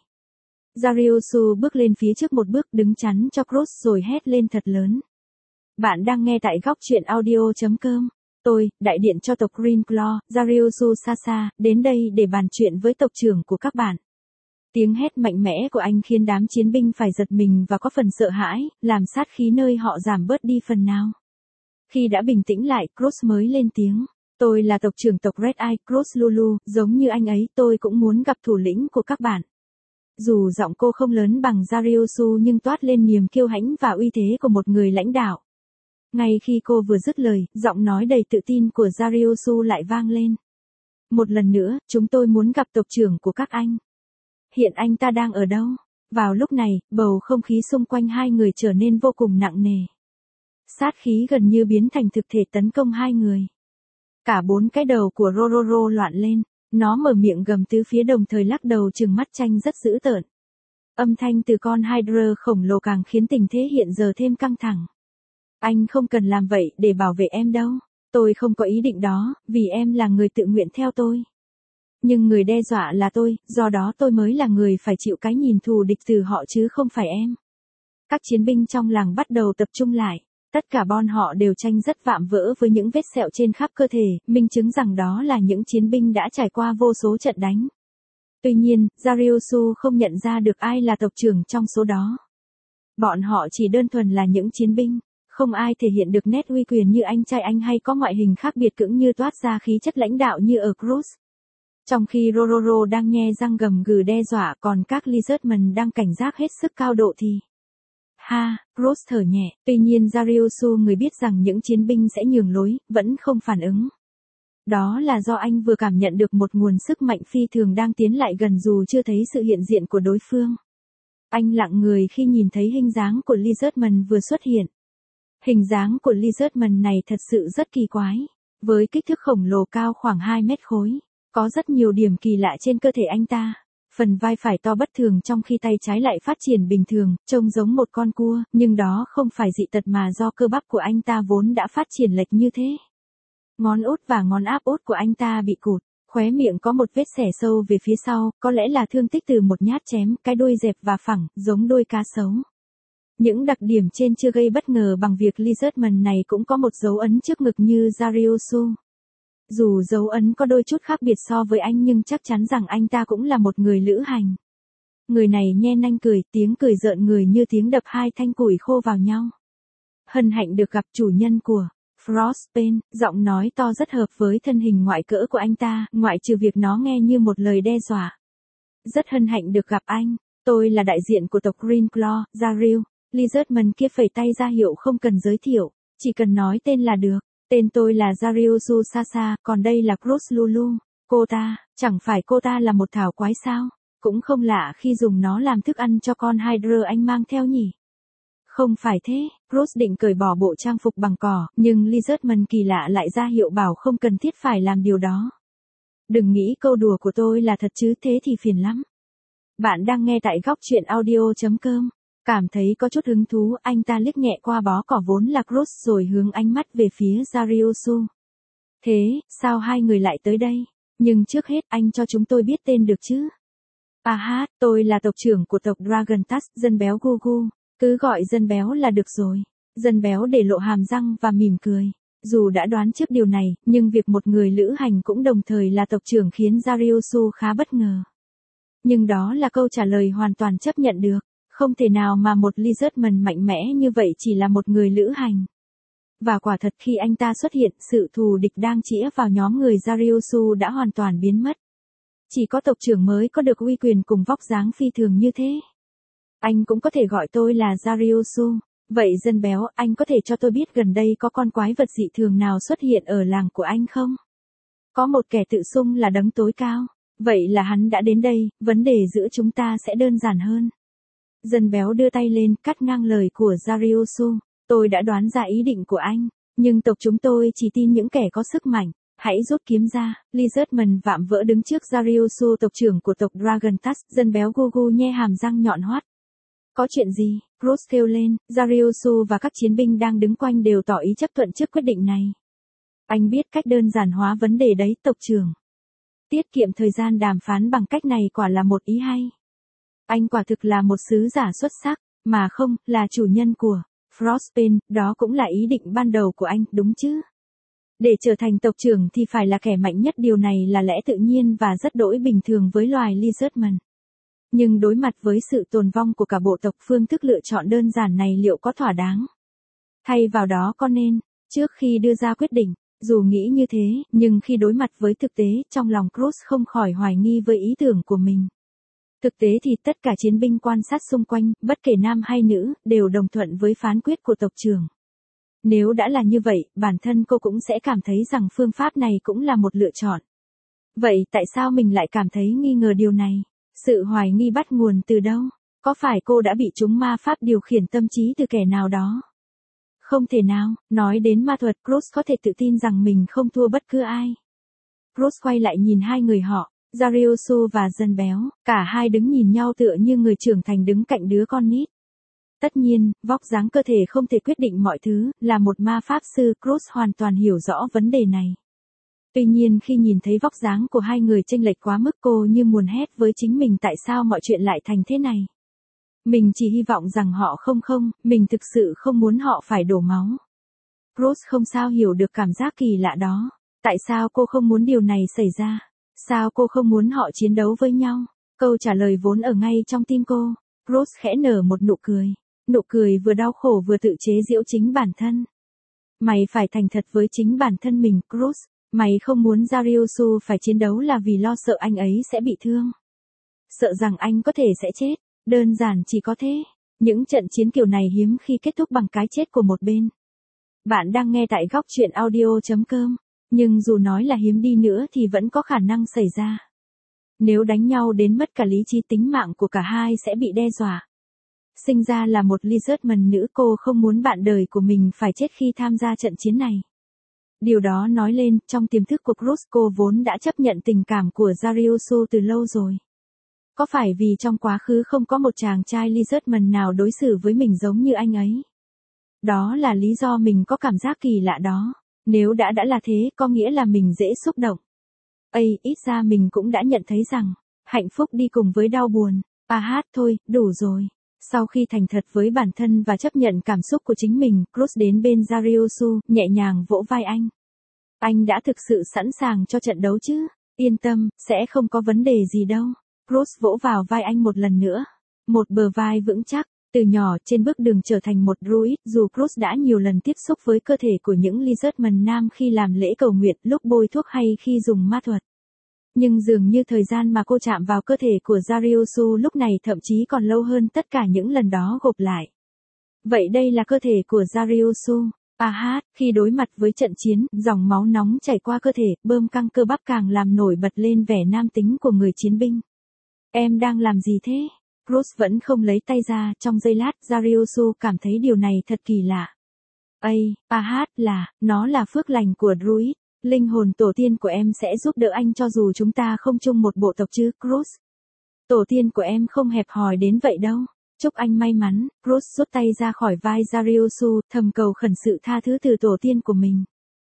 [SPEAKER 1] Dariusu bước lên phía trước một bước, đứng chắn cho Cruz rồi hét lên thật lớn. Bạn đang nghe tại góc truyện audio chấm com. Tôi, đại điện cho tộc Green Claw, Dariusu Sasa, đến đây để bàn chuyện với tộc trưởng của các bạn. Tiếng hét mạnh mẽ của anh khiến đám chiến binh phải giật mình và có phần sợ hãi, làm sát khí nơi họ giảm bớt đi phần nào. Khi đã bình tĩnh lại, Cruz mới lên tiếng. Tôi là tộc trưởng tộc Red Eye, Cruz Lulu, giống như anh ấy, tôi cũng muốn gặp thủ lĩnh của các bạn. Dù giọng cô không lớn bằng Dariusu nhưng toát lên niềm kiêu hãnh và uy thế của một người lãnh đạo. Ngay khi cô vừa dứt lời, giọng nói đầy tự tin của Dariusu lại vang lên. Một lần nữa, chúng tôi muốn gặp tộc trưởng của các anh. Hiện anh ta đang ở đâu? Vào lúc này, bầu không khí xung quanh hai người trở nên vô cùng nặng nề. Sát khí gần như biến thành thực thể tấn công hai người. Cả bốn cái đầu của Rororo loạn lên, nó mở miệng gầm tứ phía đồng thời lắc đầu trừng mắt tranh rất dữ tợn. Âm thanh từ con Hydra khổng lồ càng khiến tình thế hiện giờ thêm căng thẳng. Anh không cần làm vậy để bảo vệ em đâu. Tôi không có ý định đó, vì em là người tự nguyện theo tôi. Nhưng người đe dọa là tôi, do đó tôi mới là người phải chịu cái nhìn thù địch từ họ chứ không phải em. Các chiến binh trong làng bắt đầu tập trung lại. Tất cả bọn họ đều tranh rất vạm vỡ với những vết sẹo trên khắp cơ thể, minh chứng rằng đó là những chiến binh đã trải qua vô số trận đánh. Tuy nhiên, Dariusu không nhận ra được ai là tộc trưởng trong số đó. Bọn họ chỉ đơn thuần là những chiến binh. Không ai thể hiện được nét uy quyền như anh trai anh hay có ngoại hình khác biệt cưỡng như toát ra khí chất lãnh đạo như ở Cruz. Trong khi Rororo đang nhe răng gầm gừ đe dọa, còn các Lizardman đang cảnh giác hết sức cao độ thì... Ha, Cruz thở nhẹ, tuy nhiên Dariusu người biết rằng những chiến binh sẽ nhường lối, vẫn không phản ứng. Đó là do anh vừa cảm nhận được một nguồn sức mạnh phi thường đang tiến lại gần dù chưa thấy sự hiện diện của đối phương. Anh lặng người khi nhìn thấy hình dáng của Lizardman vừa xuất hiện. Hình dáng của Lizardman này thật sự rất kỳ quái. Với kích thước khổng lồ cao khoảng hai mét khối, có rất nhiều điểm kỳ lạ trên cơ thể anh ta. Phần vai phải to bất thường trong khi tay trái lại phát triển bình thường, trông giống một con cua, nhưng đó không phải dị tật mà do cơ bắp của anh ta vốn đã phát triển lệch như thế. Ngón út và ngón áp út của anh ta bị cụt, khóe miệng có một vết xẻ sâu về phía sau, có lẽ là thương tích từ một nhát chém, cái đuôi dẹp và phẳng, giống đuôi cá sấu. Những đặc điểm trên chưa gây bất ngờ bằng việc Lizardman này cũng có một dấu ấn trước ngực như Dariusu. Dù dấu ấn có đôi chút khác biệt so với anh nhưng chắc chắn rằng anh ta cũng là một người lữ hành. Người này nhe nanh cười, tiếng cười rợn người như tiếng đập hai thanh củi khô vào nhau. Hân hạnh được gặp chủ nhân của Frostbane, giọng nói to rất hợp với thân hình ngoại cỡ của anh ta, ngoại trừ việc nó nghe như một lời đe dọa. Rất hân hạnh được gặp anh, tôi là đại diện của tộc Greenclaw, Zariel. Lizardman kia phẩy tay ra hiệu không cần giới thiệu, chỉ cần nói tên là được. Tên tôi là Zariel Susasa, còn đây là Cruz Lulu. Cô ta, chẳng phải cô ta là một thảo quái sao? Cũng không lạ khi dùng nó làm thức ăn cho con Hydra anh mang theo nhỉ? Không phải thế, Cruz định cởi bỏ bộ trang phục bằng cỏ, nhưng Lizardman kỳ lạ lại ra hiệu bảo không cần thiết phải làm điều đó. Đừng nghĩ câu đùa của tôi là thật chứ, thế thì phiền lắm. Bạn đang nghe tại góc truyện audio chấm com. Cảm thấy có chút hứng thú, anh ta liếc nhẹ qua bó cỏ vốn là Cruz rồi hướng ánh mắt về phía Zariel Su. Thế, sao hai người lại tới đây? Nhưng trước hết anh cho chúng tôi biết tên được chứ? À ha, tôi là tộc trưởng của tộc Dragon Tusk, dân béo Gugu. Cứ gọi dân béo là được rồi. Dân béo để lộ hàm răng và mỉm cười. Dù đã đoán trước điều này, nhưng việc một người lữ hành cũng đồng thời là tộc trưởng khiến Zariel Su khá bất ngờ. Nhưng đó là câu trả lời hoàn toàn chấp nhận được. Không thể nào mà một Lizardman mạnh mẽ như vậy chỉ là một người lữ hành. Và quả thật khi anh ta xuất hiện, sự thù địch đang chĩa vào nhóm người Zariel Su đã hoàn toàn biến mất. Chỉ có tộc trưởng mới có được uy quyền cùng vóc dáng phi thường như thế. Anh cũng có thể gọi tôi là Zariel Su. Vậy dân béo, anh có thể cho tôi biết gần đây có con quái vật dị thường nào xuất hiện ở làng của anh không? Có một kẻ tự xưng là đấng tối cao. Vậy là hắn đã đến đây, vấn đề giữa chúng ta sẽ đơn giản hơn. Dân béo đưa tay lên, cắt ngang lời của Zariel Su. Tôi đã đoán ra ý định của anh, nhưng tộc chúng tôi chỉ tin những kẻ có sức mạnh. Hãy rút kiếm ra. Lizardman vạm vỡ đứng trước Zariel Su, tộc trưởng của tộc Dragon Tusk. Dân béo Gugu nhe hàm răng nhọn hoắt. Có chuyện gì? Cruz kêu lên. Zariel Su và các chiến binh đang đứng quanh đều tỏ ý chấp thuận trước quyết định này. Anh biết cách đơn giản hóa vấn đề đấy, tộc trưởng. Tiết kiệm thời gian đàm phán bằng cách này quả là một ý hay. Anh quả thực là một sứ giả xuất sắc, mà không, là chủ nhân của Frostbane, đó cũng là ý định ban đầu của anh, đúng chứ? Để trở thành tộc trưởng thì phải là kẻ mạnh nhất, điều này là lẽ tự nhiên và rất đỗi bình thường với loài Lizardman. Nhưng đối mặt với sự tồn vong của cả bộ tộc, phương thức lựa chọn đơn giản này liệu có thỏa đáng? Thay vào đó có nên, trước khi đưa ra quyết định, dù nghĩ như thế, nhưng khi đối mặt với thực tế, trong lòng Cruz không khỏi hoài nghi với ý tưởng của mình. Thực tế thì tất cả chiến binh quan sát xung quanh, bất kể nam hay nữ, đều đồng thuận với phán quyết của tộc trưởng. Nếu đã là như vậy, bản thân cô cũng sẽ cảm thấy rằng phương pháp này cũng là một lựa chọn. Vậy tại sao mình lại cảm thấy nghi ngờ điều này? Sự hoài nghi bắt nguồn từ đâu? Có phải cô đã bị chúng ma pháp điều khiển tâm trí từ kẻ nào đó? Không thể nào, nói đến ma thuật, Cruz có thể tự tin rằng mình không thua bất cứ ai. Cruz quay lại nhìn hai người họ, Zariel Su và dân béo, cả hai đứng nhìn nhau tựa như người trưởng thành đứng cạnh đứa con nít. Tất nhiên, vóc dáng cơ thể không thể quyết định mọi thứ, là một ma pháp sư, Cruz hoàn toàn hiểu rõ vấn đề này. Tuy nhiên khi nhìn thấy vóc dáng của hai người chênh lệch quá mức, cô như muốn hét với chính mình tại sao mọi chuyện lại thành thế này. Mình chỉ hy vọng rằng họ không không, mình thực sự không muốn họ phải đổ máu. Cruz không sao hiểu được cảm giác kỳ lạ đó. Tại sao cô không muốn điều này xảy ra? Sao cô không muốn họ chiến đấu với nhau? Câu trả lời vốn ở ngay trong tim cô. Cruz khẽ nở một nụ cười. Nụ cười vừa đau khổ vừa tự chế giễu chính bản thân. Mày phải thành thật với chính bản thân mình, Cruz. Mày không muốn Zariel Su phải chiến đấu là vì lo sợ anh ấy sẽ bị thương. Sợ rằng anh có thể sẽ chết. Đơn giản chỉ có thế. Những trận chiến kiểu này hiếm khi kết thúc bằng cái chết của một bên. Bạn đang nghe tại góc truyện audio chấm com. Nhưng dù nói là hiếm đi nữa thì vẫn có khả năng xảy ra. Nếu đánh nhau đến mất cả lý trí, tính mạng của cả hai sẽ bị đe dọa. Sinh ra là một Lizardman nữ, cô không muốn bạn đời của mình phải chết khi tham gia trận chiến này. Điều đó nói lên, trong tiềm thức của Cruz, cô vốn đã chấp nhận tình cảm của Zariel Su từ lâu rồi. Có phải vì trong quá khứ không có một chàng trai Lizardman nào đối xử với mình giống như anh ấy? Đó là lý do mình có cảm giác kỳ lạ đó. Nếu đã đã là thế, có nghĩa là mình dễ xúc động. Ây, ít ra mình cũng đã nhận thấy rằng, hạnh phúc đi cùng với đau buồn. À hát thôi, đủ rồi. Sau khi thành thật với bản thân và chấp nhận cảm xúc của chính mình, Cruz đến bên Zariel Su, nhẹ nhàng vỗ vai anh. Anh đã thực sự sẵn sàng cho trận đấu chứ? Yên tâm, sẽ không có vấn đề gì đâu. Bruce vỗ vào vai anh một lần nữa. Một bờ vai vững chắc. Từ nhỏ trên bước đường trở thành một druid, dù Bruce đã nhiều lần tiếp xúc với cơ thể của những Lizardman nam khi làm lễ cầu nguyện, lúc bôi thuốc hay khi dùng ma thuật. Nhưng dường như thời gian mà cô chạm vào cơ thể của Dariusu lúc này thậm chí còn lâu hơn tất cả những lần đó gộp lại. Vậy đây là cơ thể của Dariusu. À hát, khi đối mặt với trận chiến, dòng máu nóng chảy qua cơ thể, bơm căng cơ bắp càng làm nổi bật lên vẻ nam tính của người chiến binh. Em đang làm gì thế? Bruce vẫn không lấy tay ra, trong giây lát, Dariusu cảm thấy điều này thật kỳ lạ. Ây, à hát là, nó là phước lành của druid. Linh hồn tổ tiên của em sẽ giúp đỡ anh cho dù chúng ta không chung một bộ tộc chứ, Bruce. Tổ tiên của em không hẹp hòi đến vậy đâu. Chúc anh may mắn. Bruce rút tay ra khỏi vai Dariusu, thầm cầu khẩn sự tha thứ từ tổ tiên của mình.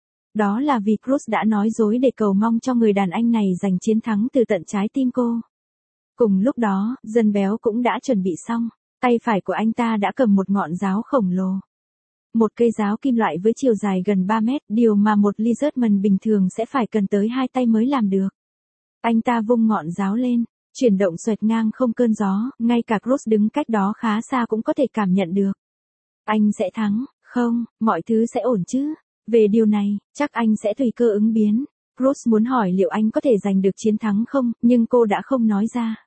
[SPEAKER 1] Đó là vì Bruce đã nói dối để cầu mong cho người đàn anh này giành chiến thắng từ tận trái tim cô. Cùng lúc đó, dân béo cũng đã chuẩn bị xong. Tay phải của anh ta đã cầm một ngọn giáo khổng lồ. Một cây giáo kim loại với chiều dài gần ba mét, điều mà một Lizardman bình thường sẽ phải cần tới hai tay mới làm được. Anh ta vung ngọn giáo lên, chuyển động xoẹt ngang không cơn gió, ngay cả Bruce đứng cách đó khá xa cũng có thể cảm nhận được. Anh sẽ thắng, không, mọi thứ sẽ ổn chứ. Về điều này, chắc anh sẽ tùy cơ ứng biến. Bruce muốn hỏi liệu anh có thể giành được chiến thắng không, nhưng cô đã không nói ra.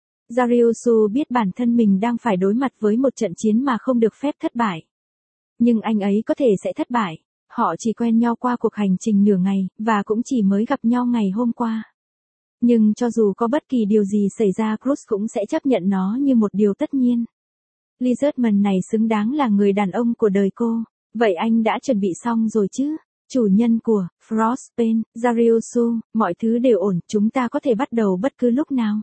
[SPEAKER 1] Dariusu biết bản thân mình đang phải đối mặt với một trận chiến mà không được phép thất bại. Nhưng anh ấy có thể sẽ thất bại. Họ chỉ quen nhau qua cuộc hành trình nửa ngày, và cũng chỉ mới gặp nhau ngày hôm qua. Nhưng cho dù có bất kỳ điều gì xảy ra, Bruce cũng sẽ chấp nhận nó như một điều tất nhiên. Lizardman này xứng đáng là người đàn ông của đời cô. Vậy anh đã chuẩn bị xong rồi chứ? Chủ nhân của Frostbane, Dariusu, mọi thứ đều ổn, chúng ta có thể bắt đầu bất cứ lúc nào.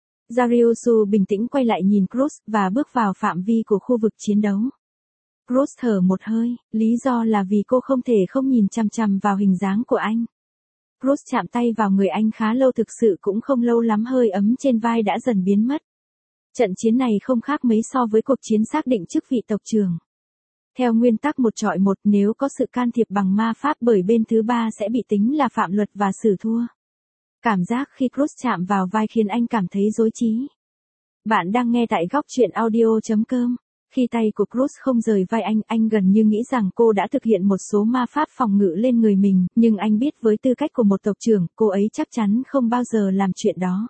[SPEAKER 1] Dariusu bình tĩnh quay lại nhìn Bruce và bước vào phạm vi của khu vực chiến đấu. Bruce thở một hơi, lý do là vì cô không thể không nhìn chằm chằm vào hình dáng của anh. Bruce chạm tay vào người anh khá lâu, thực sự cũng không lâu lắm, hơi ấm trên vai đã dần biến mất. Trận chiến này không khác mấy so với cuộc chiến xác định chức vị tộc trưởng. Theo nguyên tắc một chọi một, nếu có sự can thiệp bằng ma pháp bởi bên thứ ba sẽ bị tính là phạm luật và xử thua. Cảm giác khi Bruce chạm vào vai khiến anh cảm thấy rối trí. Bạn đang nghe tại góc truyện audio chấm com. Khi tay của Bruce không rời vai anh, anh gần như nghĩ rằng cô đã thực hiện một số ma pháp phòng ngự lên người mình, nhưng anh biết với tư cách của một tộc trưởng, cô ấy chắc chắn không bao giờ làm chuyện đó.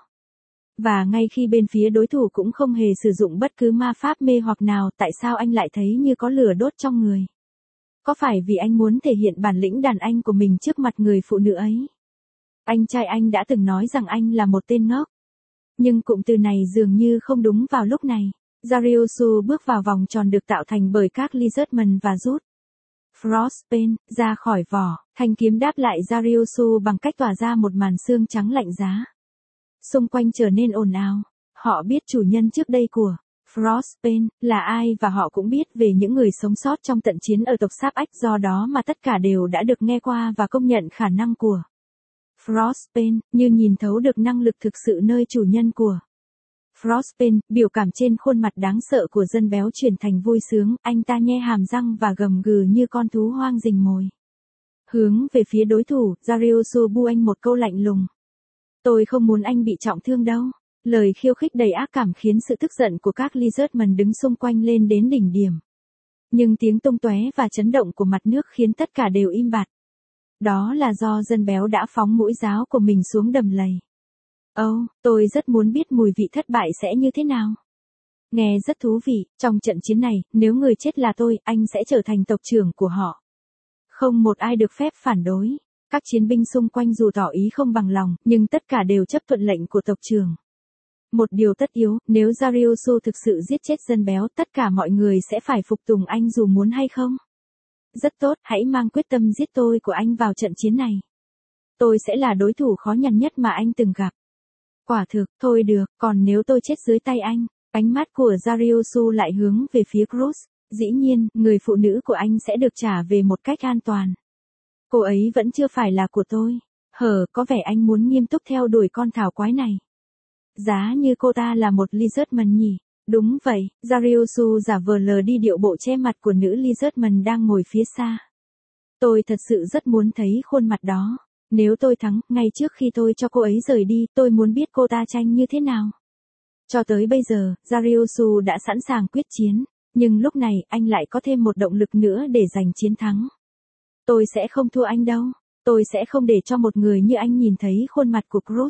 [SPEAKER 1] Và ngay khi bên phía đối thủ cũng không hề sử dụng bất cứ ma pháp mê hoặc nào, tại sao anh lại thấy như có lửa đốt trong người? Có phải vì anh muốn thể hiện bản lĩnh đàn anh của mình trước mặt người phụ nữ ấy? Anh trai anh đã từng nói rằng anh là một tên ngốc. Nhưng cụm từ này dường như không đúng vào lúc này. Dariusu bước vào vòng tròn được tạo thành bởi các Lizardman và rút Frostbane ra khỏi vỏ. Thanh kiếm đáp lại Dariusu bằng cách tỏa ra một màn sương trắng lạnh giá. Xung quanh trở nên ồn ào. Họ biết chủ nhân trước đây của Frostbane là ai, và họ cũng biết về những người sống sót trong trận chiến ở tộc Sáp Ách, do đó mà tất cả đều đã được nghe qua và công nhận khả năng của Frostbane, như nhìn thấu được năng lực thực sự nơi chủ nhân của Frostbane. Biểu cảm trên khuôn mặt đáng sợ của dân béo chuyển thành vui sướng, anh ta nhe hàm răng và gầm gừ như con thú hoang rình mồi. Hướng về phía đối thủ, Dariusu bu anh một câu lạnh lùng. Tôi không muốn anh bị trọng thương đâu. Lời khiêu khích đầy ác cảm khiến sự tức giận của các Lizardman đứng xung quanh lên đến đỉnh điểm. Nhưng tiếng tung tóe và chấn động của mặt nước khiến tất cả đều im bặt. Đó là do dân béo đã phóng mũi giáo của mình xuống đầm lầy. Ồ, oh, tôi rất muốn biết mùi vị thất bại sẽ như thế nào. Nghe rất thú vị, trong trận chiến này, nếu người chết là tôi, anh sẽ trở thành tộc trưởng của họ. Không một ai được phép phản đối. Các chiến binh xung quanh dù tỏ ý không bằng lòng, nhưng tất cả đều chấp thuận lệnh của tộc trưởng. Một điều tất yếu, nếu Dariusu thực sự giết chết dân béo, tất cả mọi người sẽ phải phục tùng anh dù muốn hay không. Rất tốt, hãy mang quyết tâm giết tôi của anh vào trận chiến này. Tôi sẽ là đối thủ khó nhằn nhất mà anh từng gặp. Quả thực, thôi được, còn nếu tôi chết dưới tay anh? Ánh mắt của Dariusu lại hướng về phía Bruce. Dĩ nhiên, người phụ nữ của anh sẽ được trả về một cách an toàn. Cô ấy vẫn chưa phải là của tôi. Hờ, có vẻ anh muốn nghiêm túc theo đuổi con thảo quái này. Giá như cô ta là một Lizardman nhỉ? Đúng vậy, Dariusu giả vờ lờ đi điệu bộ che mặt của nữ Lizardman đang ngồi phía xa. Tôi thật sự rất muốn thấy khuôn mặt đó. Nếu tôi thắng, ngay trước khi tôi cho cô ấy rời đi, tôi muốn biết cô ta tranh như thế nào. Cho tới bây giờ, Dariusu đã sẵn sàng quyết chiến, nhưng lúc này anh lại có thêm một động lực nữa để giành chiến thắng. Tôi sẽ không thua anh đâu. Tôi sẽ không để cho một người như anh nhìn thấy khuôn mặt của Cruz.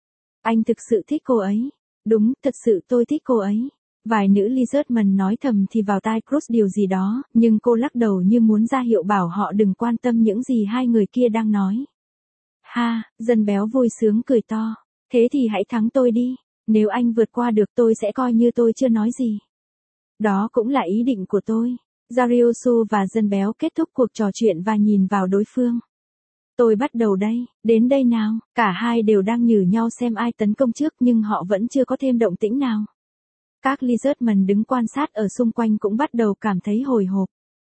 [SPEAKER 1] Anh thực sự thích cô ấy. Đúng, thật sự tôi thích cô ấy. Vài nữ Lizardman nói thầm thì vào tai Cruz điều gì đó, nhưng cô lắc đầu như muốn ra hiệu bảo họ đừng quan tâm những gì hai người kia đang nói. Ha, dân béo vui sướng cười to. Thế thì hãy thắng tôi đi. Nếu anh vượt qua được tôi sẽ coi như tôi chưa nói gì. Đó cũng là ý định của tôi. Dariusu và dân béo kết thúc cuộc trò chuyện và nhìn vào đối phương. Tôi bắt đầu đây, đến đây nào, cả hai đều đang nhử nhau xem ai tấn công trước nhưng họ vẫn chưa có thêm động tĩnh nào. Các Lizardman đứng quan sát ở xung quanh cũng bắt đầu cảm thấy hồi hộp.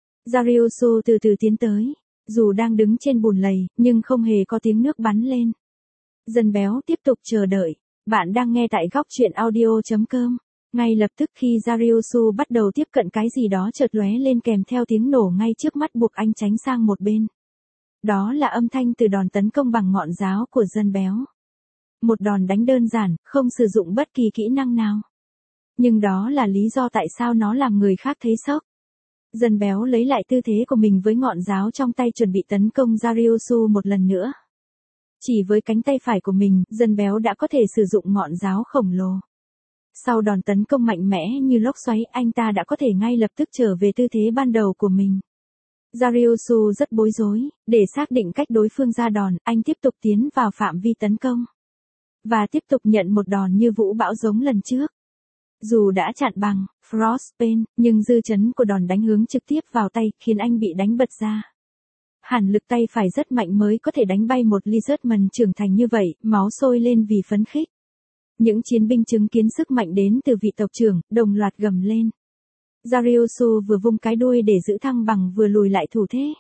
[SPEAKER 1] Dariusu từ từ tiến tới, dù đang đứng trên bùn lầy, nhưng không hề có tiếng nước bắn lên. Dân béo tiếp tục chờ đợi. Bạn đang nghe tại góc truyện audio.com. Ngay lập tức khi Dariusu bắt đầu tiếp cận cái gì đó chợt lóe lên kèm theo tiếng nổ ngay trước mắt buộc anh tránh sang một bên. Đó là âm thanh từ đòn tấn công bằng ngọn giáo của dân béo. Một đòn đánh đơn giản, không sử dụng bất kỳ kỹ năng nào. Nhưng đó là lý do tại sao nó làm người khác thấy sốc. Dân béo lấy lại tư thế của mình với ngọn giáo trong tay chuẩn bị tấn công Dariusu một lần nữa. Chỉ với cánh tay phải của mình, dân béo đã có thể sử dụng ngọn giáo khổng lồ. Sau đòn tấn công mạnh mẽ như lốc xoáy, anh ta đã có thể ngay lập tức trở về tư thế ban đầu của mình. Dariusu rất bối rối, để xác định cách đối phương ra đòn, anh tiếp tục tiến vào phạm vi tấn công. Và tiếp tục nhận một đòn như vũ bão giống lần trước. Dù đã chặn bằng Frostbane, nhưng dư chấn của đòn đánh hướng trực tiếp vào tay khiến anh bị đánh bật ra. Hẳn lực tay phải rất mạnh mới có thể đánh bay một Lizardman trưởng thành như vậy, máu sôi lên vì phấn khích. Những chiến binh chứng kiến sức mạnh đến từ vị tộc trưởng, đồng loạt gầm lên. Dariusu vừa vung cái đuôi để giữ thăng bằng vừa lùi lại thủ thế.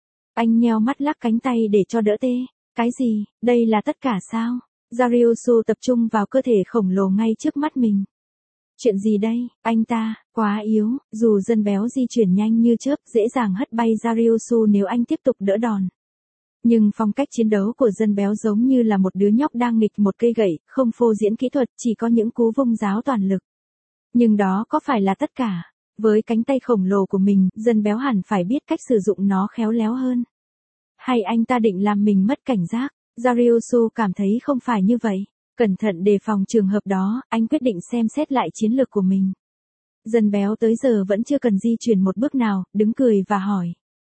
[SPEAKER 1] Anh nheo mắt lắc cánh tay để cho đỡ tê. Cái gì, đây là tất cả sao? Dariusu tập trung vào cơ thể khổng lồ ngay trước mắt mình. Chuyện gì đây, anh ta, quá yếu, dù dân béo di chuyển nhanh như chớp dễ dàng hất bay Dariusu nếu anh tiếp tục đỡ đòn. Nhưng phong cách chiến đấu của dân béo giống như là một đứa nhóc đang nghịch một cây gậy, không phô diễn kỹ thuật, chỉ có những cú vung giáo toàn lực. Nhưng đó có phải là tất cả? Với cánh tay khổng lồ của mình, dân béo hẳn phải biết cách sử dụng nó khéo léo hơn. Hay anh ta định làm mình mất cảnh giác? Dariusu cảm thấy không phải như vậy. Cẩn thận đề phòng trường hợp đó, anh quyết định xem xét lại chiến lược của mình. Dân béo tới giờ vẫn chưa cần di chuyển một bước nào, đứng cười và hỏi.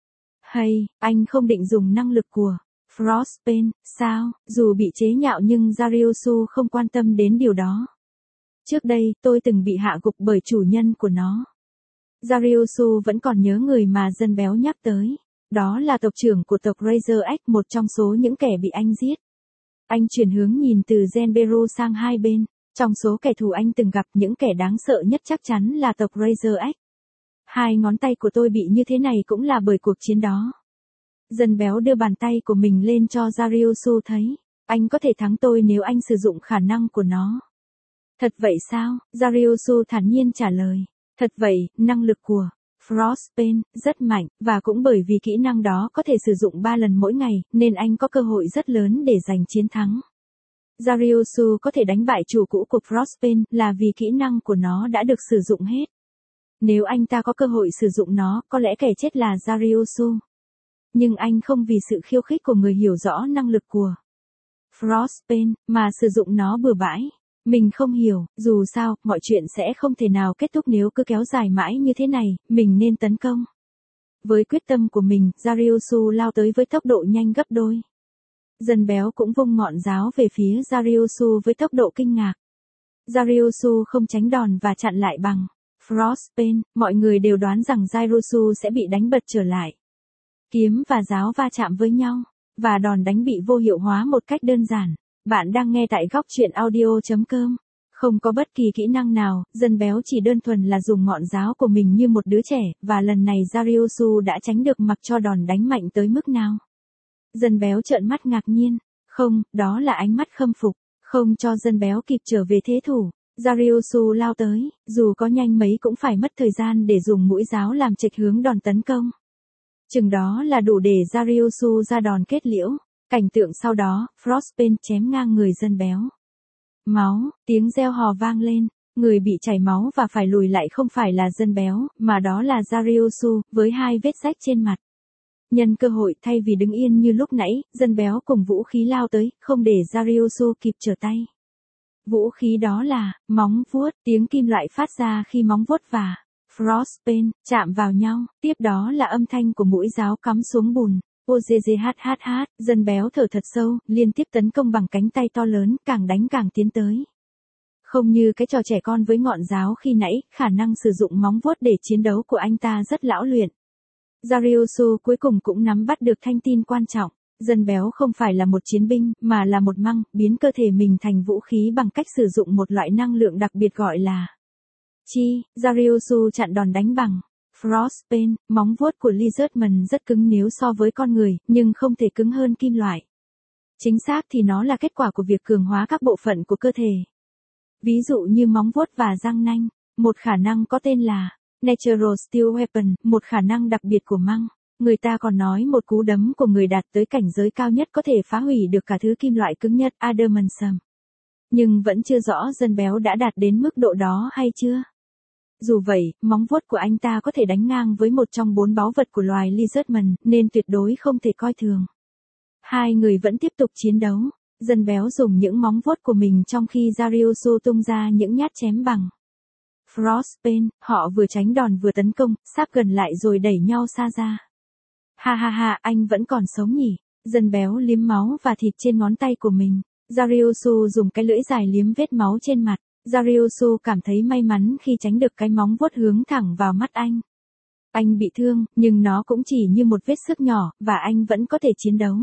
[SPEAKER 1] Hay, anh không định dùng năng lực của Frostbane, sao? Dù bị chế nhạo nhưng Dariusu không quan tâm đến điều đó. Trước đây, tôi từng bị hạ gục bởi chủ nhân của nó. Dariusu vẫn còn nhớ người mà dân béo nhắc tới. Đó là tộc trưởng của tộc Razor X, một trong số những kẻ bị anh giết. Anh chuyển hướng nhìn từ Genberu sang hai bên. Trong số kẻ thù anh từng gặp, những kẻ đáng sợ nhất chắc chắn là tộc Razor X. Hai ngón tay của tôi bị như thế này cũng là bởi cuộc chiến đó. Dân béo đưa bàn tay của mình lên cho Dariusu thấy. Anh có thể thắng tôi nếu anh sử dụng khả năng của nó. Thật vậy sao? Dariusu thản nhiên trả lời. Thật vậy, năng lực của Frostbane rất mạnh, và cũng bởi vì kỹ năng đó có thể sử dụng ba lần mỗi ngày, nên anh có cơ hội rất lớn để giành chiến thắng. Dariusu có thể đánh bại chủ cũ của Frostbane là vì kỹ năng của nó đã được sử dụng hết. Nếu anh ta có cơ hội sử dụng nó, có lẽ kẻ chết là Dariusu. Nhưng anh không vì sự khiêu khích của người hiểu rõ năng lực của Frostbane, mà sử dụng nó bừa bãi. Mình không hiểu, dù sao, mọi chuyện sẽ không thể nào kết thúc nếu cứ kéo dài mãi như thế này, mình nên tấn công. Với quyết tâm của mình, Dariusu lao tới với tốc độ nhanh gấp đôi. Dân béo cũng vung ngọn giáo về phía Dariusu với tốc độ kinh ngạc. Dariusu không tránh đòn và chặn lại bằng Frostbane, mọi người đều đoán rằng Dariusu sẽ bị đánh bật trở lại. Kiếm và giáo va chạm với nhau, và đòn đánh bị vô hiệu hóa một cách đơn giản. Bạn đang nghe tại góc truyện audio.com. Không có bất kỳ kỹ năng nào, dân béo chỉ đơn thuần là dùng ngọn giáo của mình như một đứa trẻ, và lần này Dariusu đã tránh được mặc cho đòn đánh mạnh tới mức nào. Dân béo trợn mắt ngạc nhiên. Không, đó là ánh mắt khâm phục. Không cho dân béo kịp trở về thế thủ. Dariusu lao tới, dù có nhanh mấy cũng phải mất thời gian để dùng mũi giáo làm chệch hướng đòn tấn công. Chừng đó là đủ để Zariosu ra đòn kết liễu. Cảnh tượng sau đó, Frostbane chém ngang người dân béo. Máu, tiếng reo hò vang lên. Người bị chảy máu và phải lùi lại không phải là dân béo, mà đó là Zariosu, với hai vết rách trên mặt. Nhân cơ hội thay vì đứng yên như lúc nãy, dân béo cùng vũ khí lao tới, không để Zariosu kịp trở tay. Vũ khí đó là, móng vuốt, tiếng kim loại phát ra khi móng vuốt và Frostbane chạm vào nhau, tiếp đó là âm thanh của mũi giáo cắm xuống bùn. Ozhzhh, dân béo thở thật sâu, liên tiếp tấn công bằng cánh tay to lớn, càng đánh càng tiến tới. Không như cái trò trẻ con với ngọn giáo khi nãy, khả năng sử dụng móng vuốt để chiến đấu của anh ta rất lão luyện. Zariosu cuối cùng cũng nắm bắt được thanh tin quan trọng. Dân béo không phải là một chiến binh, mà là một măng, biến cơ thể mình thành vũ khí bằng cách sử dụng một loại năng lượng đặc biệt gọi là chi. Zariosu chặn đòn đánh bằng Frostbane, móng vuốt của Lizardman rất cứng nếu so với con người, nhưng không thể cứng hơn kim loại. Chính xác thì nó là kết quả của việc cường hóa các bộ phận của cơ thể. Ví dụ như móng vuốt và răng nanh, một khả năng có tên là Natural Steel Weapon, một khả năng đặc biệt của măng. Người ta còn nói một cú đấm của người đạt tới cảnh giới cao nhất có thể phá hủy được cả thứ kim loại cứng nhất, adamantium. Nhưng vẫn chưa rõ dân béo đã đạt đến mức độ đó hay chưa. Dù vậy, móng vuốt của anh ta có thể đánh ngang với một trong bốn báu vật của loài Lizardman, nên tuyệt đối không thể coi thường. Hai người vẫn tiếp tục chiến đấu. Dân béo dùng những móng vuốt của mình trong khi Zariosu tung ra những nhát chém bằng Frostbane. Họ vừa tránh đòn vừa tấn công, sắp gần lại rồi đẩy nhau xa ra. Ha ha ha, anh vẫn còn sống nhỉ? Dân béo liếm máu và thịt trên ngón tay của mình. Zariosu dùng cái lưỡi dài liếm vết máu trên mặt. Zariosu cảm thấy may mắn khi tránh được cái móng vuốt hướng thẳng vào mắt anh. Anh bị thương, nhưng nó cũng chỉ như một vết xước nhỏ, và anh vẫn có thể chiến đấu.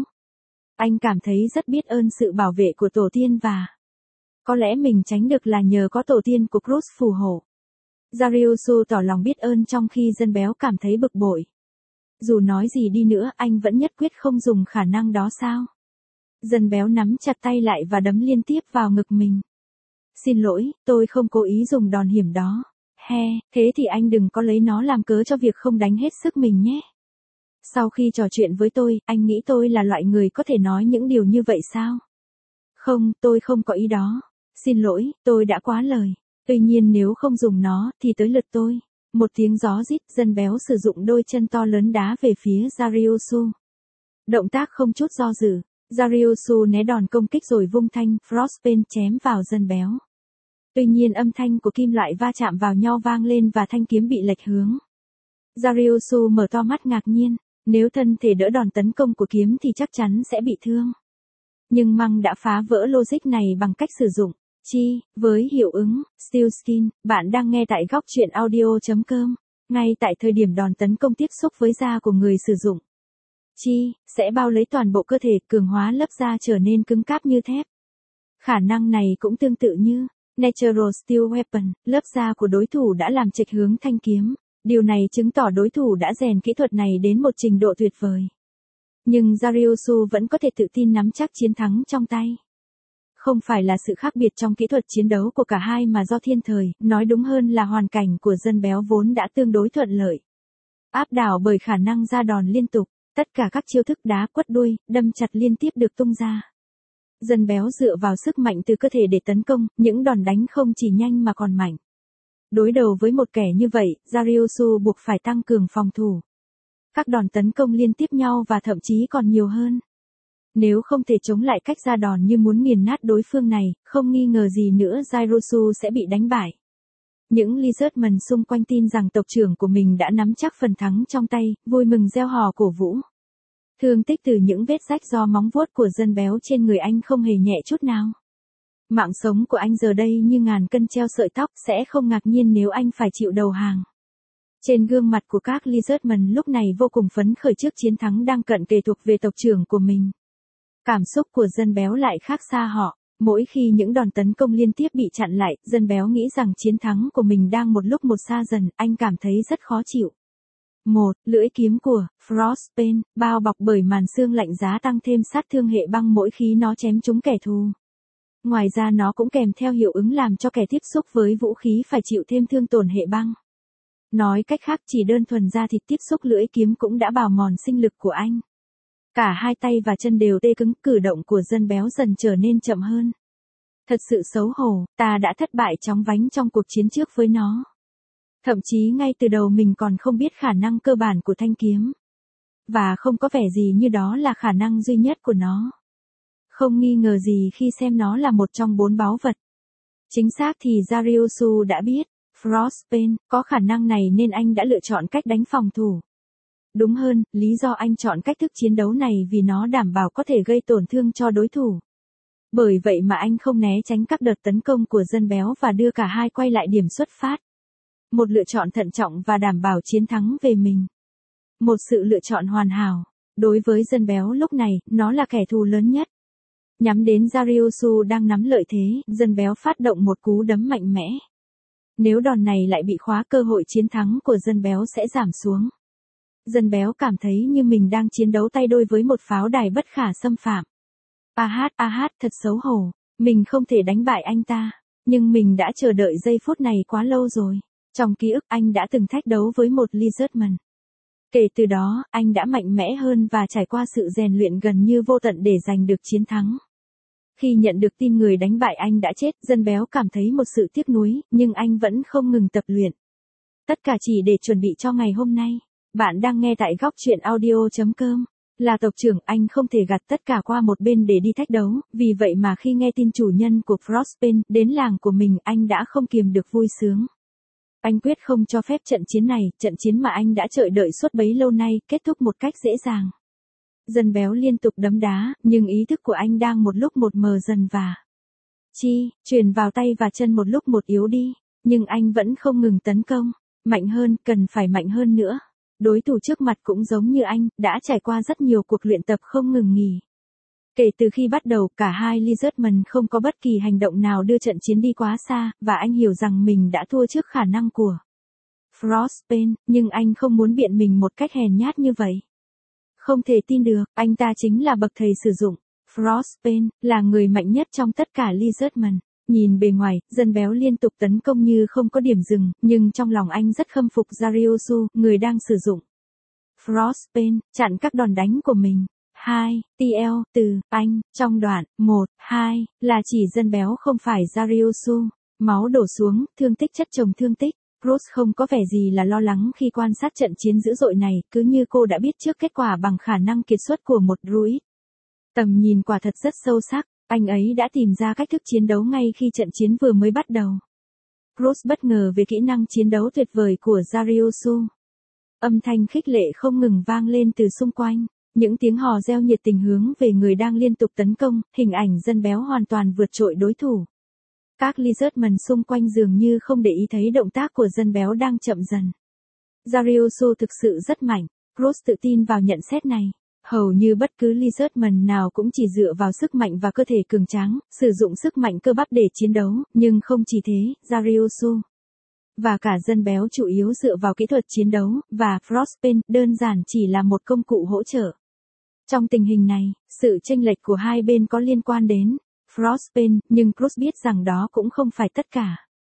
[SPEAKER 1] Anh cảm thấy rất biết ơn sự bảo vệ của tổ tiên và có lẽ mình tránh được là nhờ có tổ tiên của Cruz phù hộ. Zariosu tỏ lòng biết ơn trong khi dân béo cảm thấy bực bội. Dù nói gì đi nữa, anh vẫn nhất quyết không dùng khả năng đó sao? Dân béo nắm chặt tay lại và đấm liên tiếp vào ngực mình. Xin lỗi, tôi không cố ý dùng đòn hiểm đó. He, thế thì anh đừng có lấy nó làm cớ cho việc không đánh hết sức mình nhé. Sau khi trò chuyện với tôi, anh nghĩ tôi là loại người có thể nói những điều như vậy sao? Không, tôi không có ý đó. Xin lỗi, tôi đã quá lời. Tuy nhiên nếu không dùng nó, thì tới lượt tôi. Một tiếng gió rít, dân béo sử dụng đôi chân to lớn đá về phía Zariosu. Động tác không chút do dự. Zariosu né đòn công kích rồi vung thanh Frostbane chém vào dân béo. Tuy nhiên âm thanh của kim loại va chạm vào nhau vang lên và thanh kiếm bị lệch hướng. Zariosu mở to mắt ngạc nhiên. Nếu thân thể đỡ đòn tấn công của kiếm thì chắc chắn sẽ bị thương. Nhưng măng đã phá vỡ logic này bằng cách sử dụng chi, với hiệu ứng Steel Skin. Bạn đang nghe tại góc truyện audio chấm com. Ngay tại thời điểm đòn tấn công tiếp xúc với da của người sử dụng chi, sẽ bao lấy toàn bộ cơ thể, cường hóa lớp da trở nên cứng cáp như thép. Khả năng này cũng tương tự như Natural Steel Weapon, lớp da của đối thủ đã làm chệch hướng thanh kiếm. Điều này chứng tỏ đối thủ đã rèn kỹ thuật này đến một trình độ tuyệt vời. Nhưng Zariosu vẫn có thể tự tin nắm chắc chiến thắng trong tay. Không phải là sự khác biệt trong kỹ thuật chiến đấu của cả hai mà do thiên thời, nói đúng hơn là hoàn cảnh của dân béo vốn đã tương đối thuận lợi. Áp đảo bởi khả năng ra đòn liên tục, tất cả các chiêu thức đá quất đuôi, đâm chặt liên tiếp được tung ra. Dân béo dựa vào sức mạnh từ cơ thể để tấn công, những đòn đánh không chỉ nhanh mà còn mạnh. Đối đầu với một kẻ như vậy, Zariosu buộc phải tăng cường phòng thủ. Các đòn tấn công liên tiếp nhau và thậm chí còn nhiều hơn. Nếu không thể chống lại cách ra đòn như muốn nghiền nát đối phương này, không nghi ngờ gì nữa Zariosu sẽ bị đánh bại. Những Lizardman xung quanh tin rằng tộc trưởng của mình đã nắm chắc phần thắng trong tay, vui mừng reo hò cổ vũ. Thương tích từ những vết rách do móng vuốt của dân béo trên người anh không hề nhẹ chút nào. Mạng sống của anh giờ đây như ngàn cân treo sợi tóc, sẽ không ngạc nhiên nếu anh phải chịu đầu hàng. Trên gương mặt của các Lizardman lúc này vô cùng phấn khởi trước chiến thắng đang cận kề thuộc về tộc trưởng của mình. Cảm xúc của dân béo lại khác xa họ. Mỗi khi những đòn tấn công liên tiếp bị chặn lại, dân béo nghĩ rằng chiến thắng của mình đang một lúc một xa dần, anh cảm thấy rất khó chịu. một. Lưỡi kiếm của Frostbane, bao bọc bởi màn xương lạnh giá tăng thêm sát thương hệ băng mỗi khi nó chém trúng kẻ thù. Ngoài ra nó cũng kèm theo hiệu ứng làm cho kẻ tiếp xúc với vũ khí phải chịu thêm thương tổn hệ băng. Nói cách khác chỉ đơn thuần da thịt tiếp xúc lưỡi kiếm cũng đã bào mòn sinh lực của anh. Cả hai tay và chân đều tê cứng, cử động của dân béo dần trở nên chậm hơn. Thật sự xấu hổ, ta đã thất bại chóng vánh trong cuộc chiến trước với nó. Thậm chí ngay từ đầu mình còn không biết khả năng cơ bản của thanh kiếm. Và không có vẻ gì như đó là khả năng duy nhất của nó. Không nghi ngờ gì khi xem nó là một trong bốn báu vật. Chính xác thì Dariusu đã biết, Frostbane có khả năng này nên anh đã lựa chọn cách đánh phòng thủ. Đúng hơn, lý do anh chọn cách thức chiến đấu này vì nó đảm bảo có thể gây tổn thương cho đối thủ. Bởi vậy mà anh không né tránh các đợt tấn công của dân béo và đưa cả hai quay lại điểm xuất phát. Một lựa chọn thận trọng và đảm bảo chiến thắng về mình. Một sự lựa chọn hoàn hảo. Đối với dân béo lúc này, nó là kẻ thù lớn nhất. Nhắm đến Dariusu đang nắm lợi thế, dân béo phát động một cú đấm mạnh mẽ. Nếu đòn này lại bị khóa, cơ hội chiến thắng của dân béo sẽ giảm xuống. Dân béo cảm thấy như mình đang chiến đấu tay đôi với một pháo đài bất khả xâm phạm. A hát, a hát, thật xấu hổ. Mình không thể đánh bại anh ta. Nhưng mình đã chờ đợi giây phút này quá lâu rồi. Trong ký ức anh đã từng thách đấu với một Lizardman. Kể từ đó, anh đã mạnh mẽ hơn và trải qua sự rèn luyện gần như vô tận để giành được chiến thắng. Khi nhận được tin người đánh bại anh đã chết, dân béo cảm thấy một sự tiếc nuối, nhưng anh vẫn không ngừng tập luyện. Tất cả chỉ để chuẩn bị cho ngày hôm nay. Bạn đang nghe tại góc truyện audio chấm com. Là tộc trưởng, anh không thể gạt tất cả qua một bên để đi thách đấu, vì vậy mà khi nghe tin chủ nhân của Frostbane đến làng của mình, anh đã không kiềm được vui sướng. Anh quyết không cho phép trận chiến này, trận chiến mà anh đã chờ đợi suốt bấy lâu nay, kết thúc một cách dễ dàng. Dân béo liên tục đấm đá, nhưng ý thức của anh đang một lúc một mờ dần và chi, truyền vào tay và chân một lúc một yếu đi, nhưng anh vẫn không ngừng tấn công, mạnh hơn, cần phải mạnh hơn nữa. Đối thủ trước mặt cũng giống như anh, đã trải qua rất nhiều cuộc luyện tập không ngừng nghỉ. Kể từ khi bắt đầu, cả hai Lizardman không có bất kỳ hành động nào đưa trận chiến đi quá xa, và anh hiểu rằng mình đã thua trước khả năng của Frostbane, nhưng anh không muốn biện mình một cách hèn nhát như vậy. Không thể tin được, anh ta chính là bậc thầy sử dụng. Frostbane là người mạnh nhất trong tất cả Lizardman. Nhìn bề ngoài, dân béo liên tục tấn công như không có điểm dừng, nhưng trong lòng anh rất khâm phục Dariusu, người đang sử dụng Frostbane, chặn các đòn đánh của mình. hai. tê lờ, từ, anh, trong đoạn, một, hai, là chỉ dân béo không phải Dariusu. Máu đổ xuống, thương tích chất chồng thương tích. Bruce không có vẻ gì là lo lắng khi quan sát trận chiến dữ dội này, cứ như cô đã biết trước kết quả bằng khả năng kiệt xuất của một druid. Tầm nhìn quả thật rất sâu sắc, anh ấy đã tìm ra cách thức chiến đấu ngay khi trận chiến vừa mới bắt đầu. Bruce bất ngờ về kỹ năng chiến đấu tuyệt vời của Dariusu. Âm thanh khích lệ không ngừng vang lên từ xung quanh, những tiếng hò reo nhiệt tình hướng về người đang liên tục tấn công, hình ảnh dân béo hoàn toàn vượt trội đối thủ. Các Lizardman xung quanh dường như không để ý thấy động tác của dân béo đang chậm dần. Dariusu thực sự rất mạnh, Bruce tự tin vào nhận xét này. Hầu như bất cứ Lizardman nào cũng chỉ dựa vào sức mạnh và cơ thể cường tráng, sử dụng sức mạnh cơ bắp để chiến đấu, nhưng không chỉ thế, Dariusu và cả dân béo chủ yếu dựa vào kỹ thuật chiến đấu, và Frostbane đơn giản chỉ là một công cụ hỗ trợ. Trong tình hình này, sự chênh lệch của hai bên có liên quan đến Frostbane, nhưng Bruce biết rằng đó cũng không phải tất cả.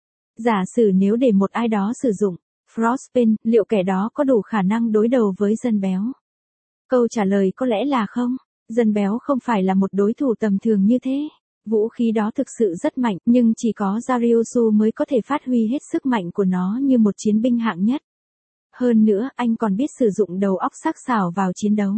[SPEAKER 1] Giả sử nếu để một ai đó sử dụng Frostbane, liệu kẻ đó có đủ khả năng đối đầu với dân béo? Câu trả lời có lẽ là không. Dân béo không phải là một đối thủ tầm thường như thế. Vũ khí đó thực sự rất mạnh, nhưng chỉ có Dariusu mới có thể phát huy hết sức mạnh của nó như một chiến binh hạng nhất. Hơn nữa, anh còn biết sử dụng đầu óc sắc sảo vào chiến đấu.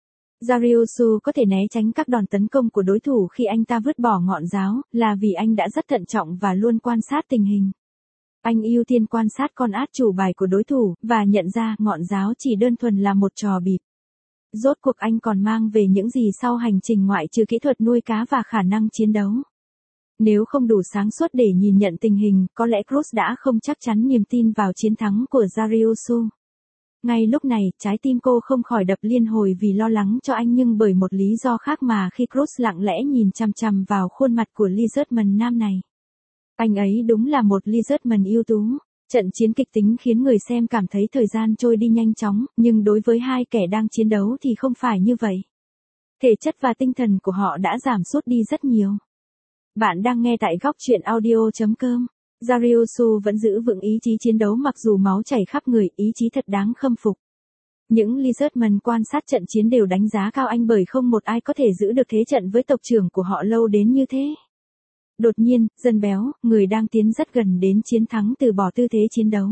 [SPEAKER 1] Dariusu có thể né tránh các đòn tấn công của đối thủ khi anh ta vứt bỏ ngọn giáo, là vì anh đã rất thận trọng và luôn quan sát tình hình. Anh ưu tiên quan sát con át chủ bài của đối thủ, và nhận ra ngọn giáo chỉ đơn thuần là một trò bịp. Rốt cuộc anh còn mang về những gì sau hành trình ngoại trừ kỹ thuật nuôi cá và khả năng chiến đấu. Nếu không đủ sáng suốt để nhìn nhận tình hình, có lẽ Bruce đã không chắc chắn niềm tin vào chiến thắng của Dariusu. Ngay lúc này, trái tim cô không khỏi đập liên hồi vì lo lắng cho anh, nhưng bởi một lý do khác mà khi Bruce lặng lẽ nhìn chằm chằm vào khuôn mặt của Lizardman nam này. Anh ấy đúng là một Lizardman ưu tú. Trận chiến kịch tính khiến người xem cảm thấy thời gian trôi đi nhanh chóng, nhưng đối với hai kẻ đang chiến đấu thì không phải như vậy. Thể chất và tinh thần của họ đã giảm sút đi rất nhiều. Bạn đang nghe tại góc truyện audio chấm com. Dariusu vẫn giữ vững ý chí chiến đấu mặc dù máu chảy khắp người, ý chí thật đáng khâm phục. Những Lizardmen quan sát trận chiến đều đánh giá cao anh bởi không một ai có thể giữ được thế trận với tộc trưởng của họ lâu đến như thế. Đột nhiên, dân béo, người đang tiến rất gần đến chiến thắng từ bỏ tư thế chiến đấu.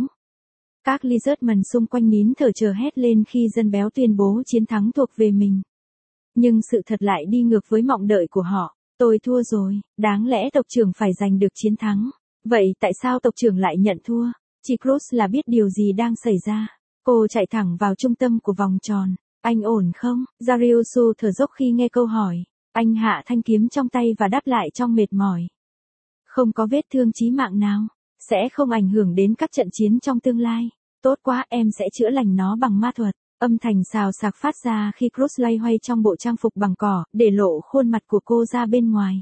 [SPEAKER 1] Các Lizardmen xung quanh nín thở chờ hét lên khi dân béo tuyên bố chiến thắng thuộc về mình. Nhưng sự thật lại đi ngược với mong đợi của họ. Tôi thua rồi, đáng lẽ tộc trưởng phải giành được chiến thắng. Vậy tại sao tộc trưởng lại nhận thua? Chị Cruz là biết điều gì đang xảy ra. Cô chạy thẳng vào trung tâm của vòng tròn. Anh ổn không? Dariusu thở dốc khi nghe câu hỏi. Anh hạ thanh kiếm trong tay và đáp lại trong mệt mỏi. Không có vết thương chí mạng nào. Sẽ không ảnh hưởng đến các trận chiến trong tương lai. Tốt quá, em sẽ chữa lành nó bằng ma thuật. Âm thanh xào xạc phát ra khi Cruz loay hoay trong bộ trang phục bằng cỏ, để lộ khuôn mặt của cô ra bên ngoài.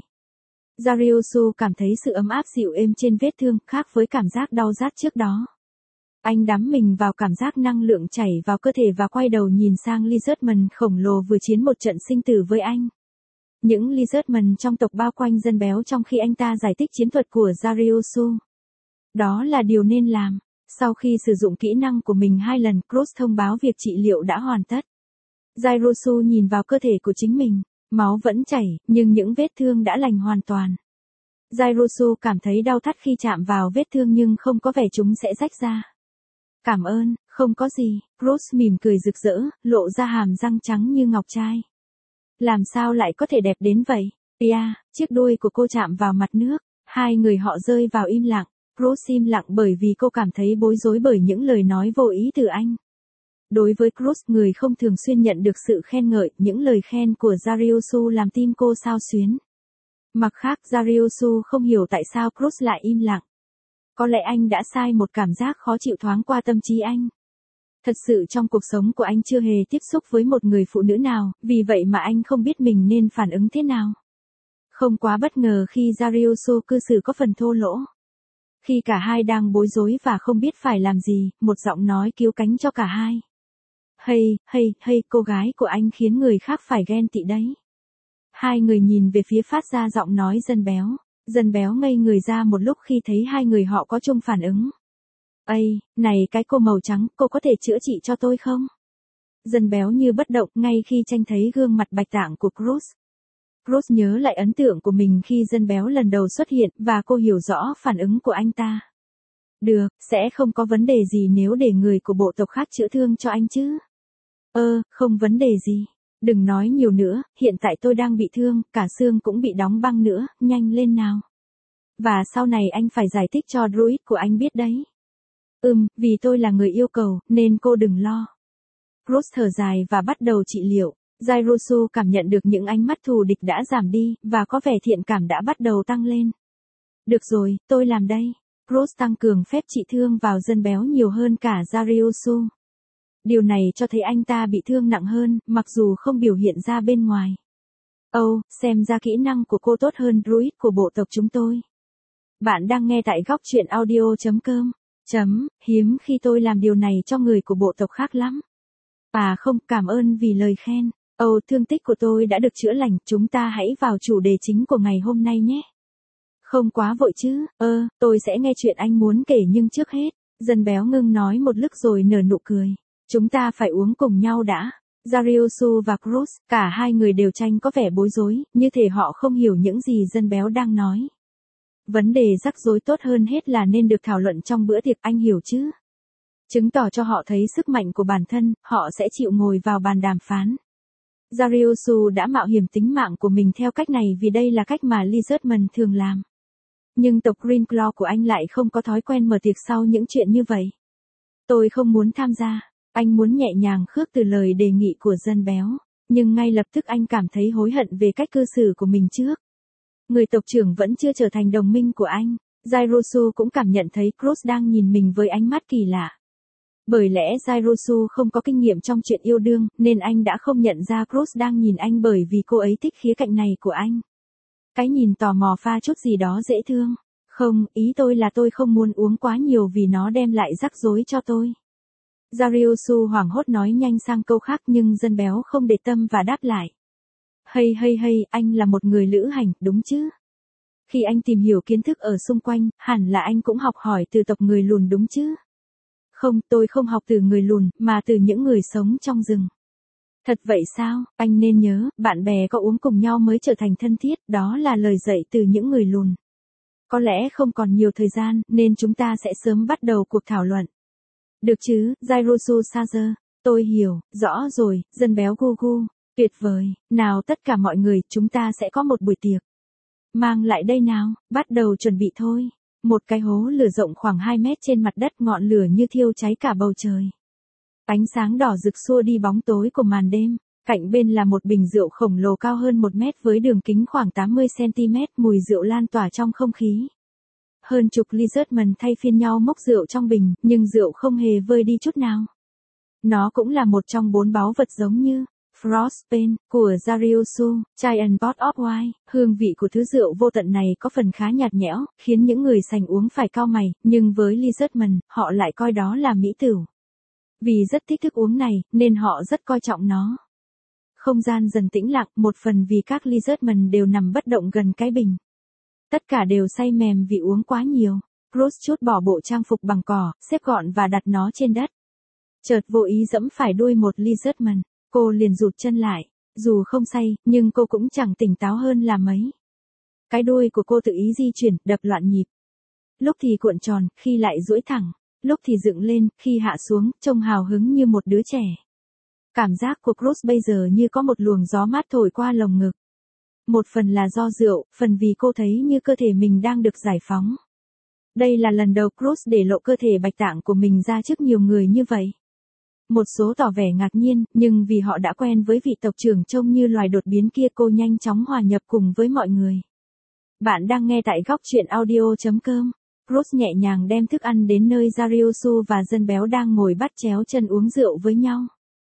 [SPEAKER 1] Dariusu cảm thấy sự ấm áp dịu êm trên vết thương, khác với cảm giác đau rát trước đó. Anh đắm mình vào cảm giác năng lượng chảy vào cơ thể và quay đầu nhìn sang Lizardman khổng lồ vừa chiến một trận sinh tử với anh. Những Lizardman trong tộc bao quanh dân béo trong khi anh ta giải thích chiến thuật của Dariusu. Đó là điều nên làm. Sau khi sử dụng kỹ năng của mình hai lần, Cruz thông báo việc trị liệu đã hoàn tất. Dariusu nhìn vào cơ thể của chính mình. Máu vẫn chảy, nhưng những vết thương đã lành hoàn toàn. Dariusu cảm thấy đau thắt khi chạm vào vết thương nhưng không có vẻ chúng sẽ rách ra. Cảm ơn, không có gì. Cruz mỉm cười rực rỡ, lộ ra hàm răng trắng như ngọc trai. Làm sao lại có thể đẹp đến vậy? Tia, chiếc đuôi của cô chạm vào mặt nước. Hai người họ rơi vào im lặng. Cruz im lặng bởi vì cô cảm thấy bối rối bởi những lời nói vô ý từ anh. Đối với Cruz, người không thường xuyên nhận được sự khen ngợi, những lời khen của Dariusu làm tim cô xao xuyến. Mặt khác, Dariusu không hiểu tại sao Cruz lại im lặng. Có lẽ anh đã sai một cảm giác khó chịu thoáng qua tâm trí anh. Thật sự trong cuộc sống của anh chưa hề tiếp xúc với một người phụ nữ nào, vì vậy mà anh không biết mình nên phản ứng thế nào. Không quá bất ngờ khi Dariusu cư xử có phần thô lỗ. Khi cả hai đang bối rối và không biết phải làm gì, một giọng nói cứu cánh cho cả hai. Hay, hay, hay, cô gái của anh khiến người khác phải ghen tị đấy. Hai người nhìn về phía phát ra giọng nói dân béo. Dân béo ngây người ra một lúc khi thấy hai người họ có chung phản ứng. Ây, này cái cô màu trắng, cô có thể chữa trị cho tôi không? Dân béo như bất động ngay khi trông thấy gương mặt bạch tạng của Cruz. Cruz nhớ lại ấn tượng của mình khi dân béo lần đầu xuất hiện và cô hiểu rõ phản ứng của anh ta. Được, sẽ không có vấn đề gì nếu để người của bộ tộc khác chữa thương cho anh chứ. Ơ, không vấn đề gì. Đừng nói nhiều nữa, hiện tại tôi đang bị thương, cả xương cũng bị đóng băng nữa, nhanh lên nào. Và sau này anh phải giải thích cho druid của anh biết đấy. Ừm, vì tôi là người yêu cầu, nên cô đừng lo. Cruz thở dài và bắt đầu trị liệu. Dariusu cảm nhận được những ánh mắt thù địch đã giảm đi, và có vẻ thiện cảm đã bắt đầu tăng lên. Được rồi, tôi làm đây. Cruz tăng cường phép trị thương vào dân béo nhiều hơn cả Dariusu. Điều này cho thấy anh ta bị thương nặng hơn, mặc dù không biểu hiện ra bên ngoài. Ồ, oh, xem ra kỹ năng của cô tốt hơn druid của bộ tộc chúng tôi. Bạn đang nghe tại góc truyện audio chấm com. Chấm, hiếm khi tôi làm điều này cho người của bộ tộc khác lắm. À không, cảm ơn vì lời khen. Ồ, oh, thương tích của tôi đã được chữa lành, chúng ta hãy vào chủ đề chính của ngày hôm nay nhé. Không quá vội chứ, ơ, uh, tôi sẽ nghe chuyện anh muốn kể nhưng trước hết, dân béo ngưng nói một lúc rồi nở nụ cười. Chúng ta phải uống cùng nhau đã. Dariusu và Cruz, cả hai người đều tranh có vẻ bối rối, như thể họ không hiểu những gì dân béo đang nói. Vấn đề rắc rối tốt hơn hết là nên được thảo luận trong bữa tiệc, anh hiểu chứ? Chứng tỏ cho họ thấy sức mạnh của bản thân, họ sẽ chịu ngồi vào bàn đàm phán. Dariusu đã mạo hiểm tính mạng của mình theo cách này vì đây là cách mà Lizardman thường làm. Nhưng tộc Greenclaw của anh lại không có thói quen mở tiệc sau những chuyện như vậy. Tôi không muốn tham gia. Anh muốn nhẹ nhàng khước từ lời đề nghị của dân béo, nhưng ngay lập tức anh cảm thấy hối hận về cách cư xử của mình trước. Người tộc trưởng vẫn chưa trở thành đồng minh của anh. Dariusu cũng cảm nhận thấy Cruz đang nhìn mình với ánh mắt kỳ lạ. Bởi lẽ Dariusu không có kinh nghiệm trong chuyện yêu đương, nên anh đã không nhận ra Cruz đang nhìn anh bởi vì cô ấy thích khía cạnh này của anh. Cái nhìn tò mò pha chút gì đó dễ thương. Không, ý tôi là tôi không muốn uống quá nhiều vì nó đem lại rắc rối cho tôi. Dariusu hoảng hốt nói nhanh sang câu khác nhưng dân béo không để tâm và đáp lại. Hay hay hay, anh là một người lữ hành, đúng chứ? Khi anh tìm hiểu kiến thức ở xung quanh, hẳn là anh cũng học hỏi từ tộc người lùn đúng chứ? Không, tôi không học từ người lùn, mà từ những người sống trong rừng. Thật vậy sao? Anh nên nhớ, bạn bè có uống cùng nhau mới trở thành thân thiết, đó là lời dạy từ những người lùn. Có lẽ không còn nhiều thời gian, nên chúng ta sẽ sớm bắt đầu cuộc thảo luận. Được chứ, Jairosu Sazer. Tôi hiểu, rõ rồi, dân béo Gugu. Tuyệt vời, nào tất cả mọi người, chúng ta sẽ có một buổi tiệc. Mang lại đây nào, bắt đầu chuẩn bị thôi. Một cái hố lửa rộng khoảng hai mét trên mặt đất, ngọn lửa như thiêu cháy cả bầu trời. Ánh sáng đỏ rực xua đi bóng tối của màn đêm. Cạnh bên là một bình rượu khổng lồ cao hơn một mét với đường kính khoảng tám mươi xăng-ti-mét, mùi rượu lan tỏa trong không khí. Hơn chục lizardman thay phiên nhau mốc rượu trong bình, nhưng rượu không hề vơi đi chút nào. Nó cũng là một trong bốn báu vật giống như Frostbane của Jariusu, Giant Pot of Wine. Hương vị của thứ rượu vô tận này có phần khá nhạt nhẽo, khiến những người sành uống phải cau mày, nhưng với lizardman, họ lại coi đó là mỹ tửu. Vì rất thích thức uống này, nên họ rất coi trọng nó. Không gian dần tĩnh lặng, một phần vì các lizardman đều nằm bất động gần cái bình. Tất cả đều say mềm vì uống quá nhiều. Cruz chút bỏ bộ trang phục bằng cỏ, xếp gọn và đặt nó trên đất. Chợt vô ý dẫm phải đuôi một lizardman. Cô liền rụt chân lại. Dù không say, nhưng cô cũng chẳng tỉnh táo hơn là mấy. Cái đuôi của cô tự ý di chuyển, đập loạn nhịp. Lúc thì cuộn tròn, khi lại duỗi thẳng. Lúc thì dựng lên, khi hạ xuống, trông hào hứng như một đứa trẻ. Cảm giác của Cruz bây giờ như có một luồng gió mát thổi qua lồng ngực. Một phần là do rượu, phần vì cô thấy như cơ thể mình đang được giải phóng. Đây là lần đầu Cruz để lộ cơ thể bạch tạng của mình ra trước nhiều người như vậy. Một số tỏ vẻ ngạc nhiên, nhưng vì họ đã quen với vị tộc trưởng trông như loài đột biến kia, cô nhanh chóng hòa nhập cùng với mọi người. Bạn đang nghe tại góc truyện audio chấm com. Cruz nhẹ nhàng đem thức ăn đến nơi Jariusu và dân béo đang ngồi bắt chéo chân uống rượu với nhau.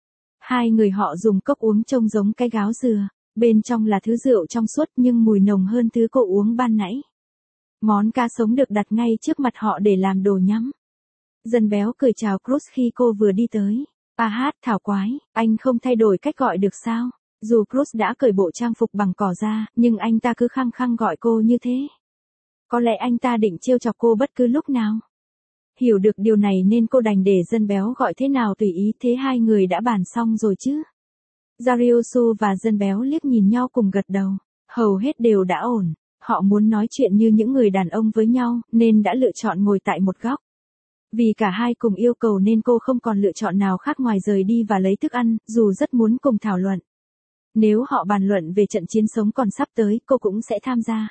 [SPEAKER 1] Hai người họ dùng cốc uống trông giống cái gáo dừa. Bên trong là thứ rượu trong suốt nhưng mùi nồng hơn thứ cô uống ban nãy. Món cá sống được đặt ngay trước mặt họ để làm đồ nhắm. Dân béo cười chào Cruz khi cô vừa đi tới. À hát, thảo quái, anh không thay đổi cách gọi được sao? Dù Cruz đã cởi bộ trang phục bằng cỏ ra, nhưng anh ta cứ khăng khăng gọi cô như thế. Có lẽ anh ta định trêu chọc cô bất cứ lúc nào. Hiểu được điều này nên cô đành để dân béo gọi thế nào tùy ý, thế hai người đã bàn xong rồi chứ? Jariusu và dân béo liếc nhìn nhau cùng gật đầu. Hầu hết đều đã ổn. Họ muốn nói chuyện như những người đàn ông với nhau, nên đã lựa chọn ngồi tại một góc. Vì cả hai cùng yêu cầu nên cô không còn lựa chọn nào khác ngoài rời đi và lấy thức ăn, dù rất muốn cùng thảo luận. Nếu họ bàn luận về trận chiến sống còn sắp tới, cô cũng sẽ tham gia.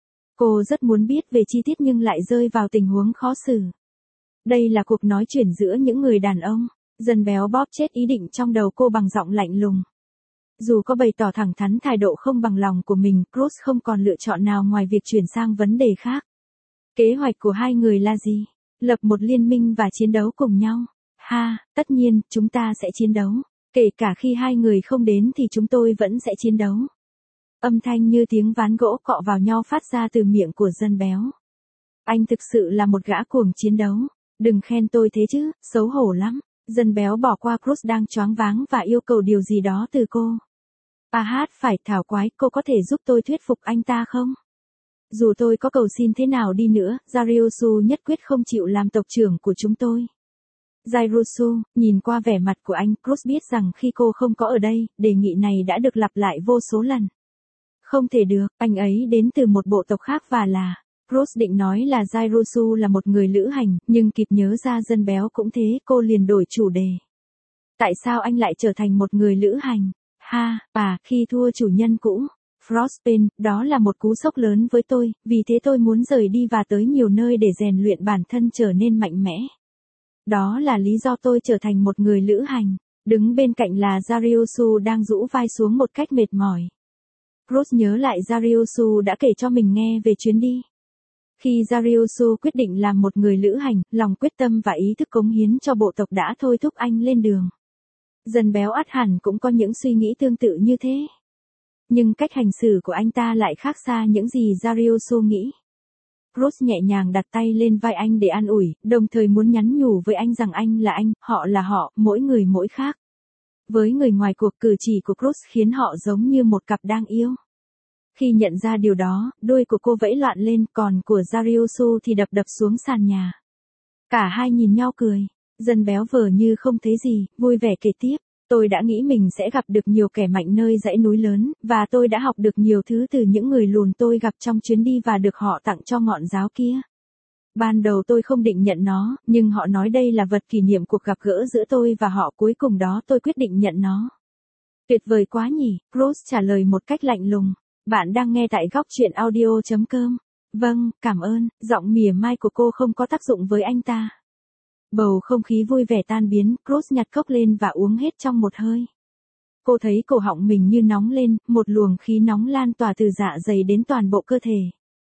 [SPEAKER 1] Cô rất muốn biết về chi tiết nhưng lại rơi vào tình huống khó xử. Đây là cuộc nói chuyện giữa những người đàn ông. Dân béo bóp chết ý định trong đầu cô bằng giọng lạnh lùng. Dù có bày tỏ thẳng thắn thái độ không bằng lòng của mình, Cruz không còn lựa chọn nào ngoài việc chuyển sang vấn đề khác. Kế hoạch của hai người là gì? Lập một liên minh và chiến đấu cùng nhau. Ha, tất nhiên, chúng ta sẽ chiến đấu. Kể cả khi hai người không đến thì chúng tôi vẫn sẽ chiến đấu. Âm thanh như tiếng ván gỗ cọ vào nhau phát ra từ miệng của dân béo. Anh thực sự là một gã cuồng chiến đấu. Đừng khen tôi thế chứ, xấu hổ lắm. Dân béo bỏ qua Cruz đang choáng váng và yêu cầu điều gì đó từ cô. À hát, phải, thảo quái, cô có thể giúp tôi thuyết phục anh ta không? Dù tôi có cầu xin thế nào đi nữa, Jariusu nhất quyết không chịu làm tộc trưởng của chúng tôi. Jairusu, nhìn qua vẻ mặt của anh, Cruz biết rằng khi cô không có ở đây, đề nghị này đã được lặp lại vô số lần. Không thể được, anh ấy đến từ một bộ tộc khác và là... Cruz định nói là Jairusu là một người lữ hành, nhưng kịp nhớ ra dân béo cũng thế, cô liền đổi chủ đề. Tại sao anh lại trở thành một người lữ hành? Ha, à, khi thua chủ nhân cũ. Frostbane, đó là một cú sốc lớn với tôi, vì thế tôi muốn rời đi và tới nhiều nơi để rèn luyện bản thân trở nên mạnh mẽ. Đó là lý do tôi trở thành một người lữ hành. Đứng bên cạnh là Jariusu đang rũ vai xuống một cách mệt mỏi. Cruz nhớ lại Jariusu đã kể cho mình nghe về chuyến đi. Khi Jariusu quyết định làm một người lữ hành, lòng quyết tâm và ý thức cống hiến cho bộ tộc đã thôi thúc anh lên đường. Dân béo ắt hẳn cũng có những suy nghĩ tương tự như thế. Nhưng cách hành xử của anh ta lại khác xa những gì Jariusu nghĩ. Cruz nhẹ nhàng đặt tay lên vai anh để an ủi, đồng thời muốn nhắn nhủ với anh rằng anh là anh, họ là họ, mỗi người mỗi khác. Với người ngoài cuộc, cử chỉ của Cruz khiến họ giống như một cặp đang yêu. Khi nhận ra điều đó, đuôi của cô vẫy loạn lên, còn của Jariusu thì đập đập xuống sàn nhà. Cả hai nhìn nhau cười. Dân béo vờ như không thấy gì, vui vẻ kể tiếp. Tôi đã nghĩ mình sẽ gặp được nhiều kẻ mạnh nơi dãy núi lớn, và tôi đã học được nhiều thứ từ những người lùn tôi gặp trong chuyến đi và được họ tặng cho ngọn giáo kia. Ban đầu tôi không định nhận nó, nhưng họ nói đây là vật kỷ niệm cuộc gặp gỡ giữa tôi và họ, cuối cùng đó tôi quyết định nhận nó. Tuyệt vời quá nhỉ, Rose trả lời một cách lạnh lùng. Bạn đang nghe tại góc truyện audio chấm com. Vâng, cảm ơn, giọng mỉa mai của cô không có tác dụng với anh ta. Bầu không khí vui vẻ tan biến, Rose nhặt cốc lên và uống hết trong một hơi. Cô thấy cổ họng mình như nóng lên, một luồng khí nóng lan tỏa từ dạ dày đến toàn bộ cơ thể.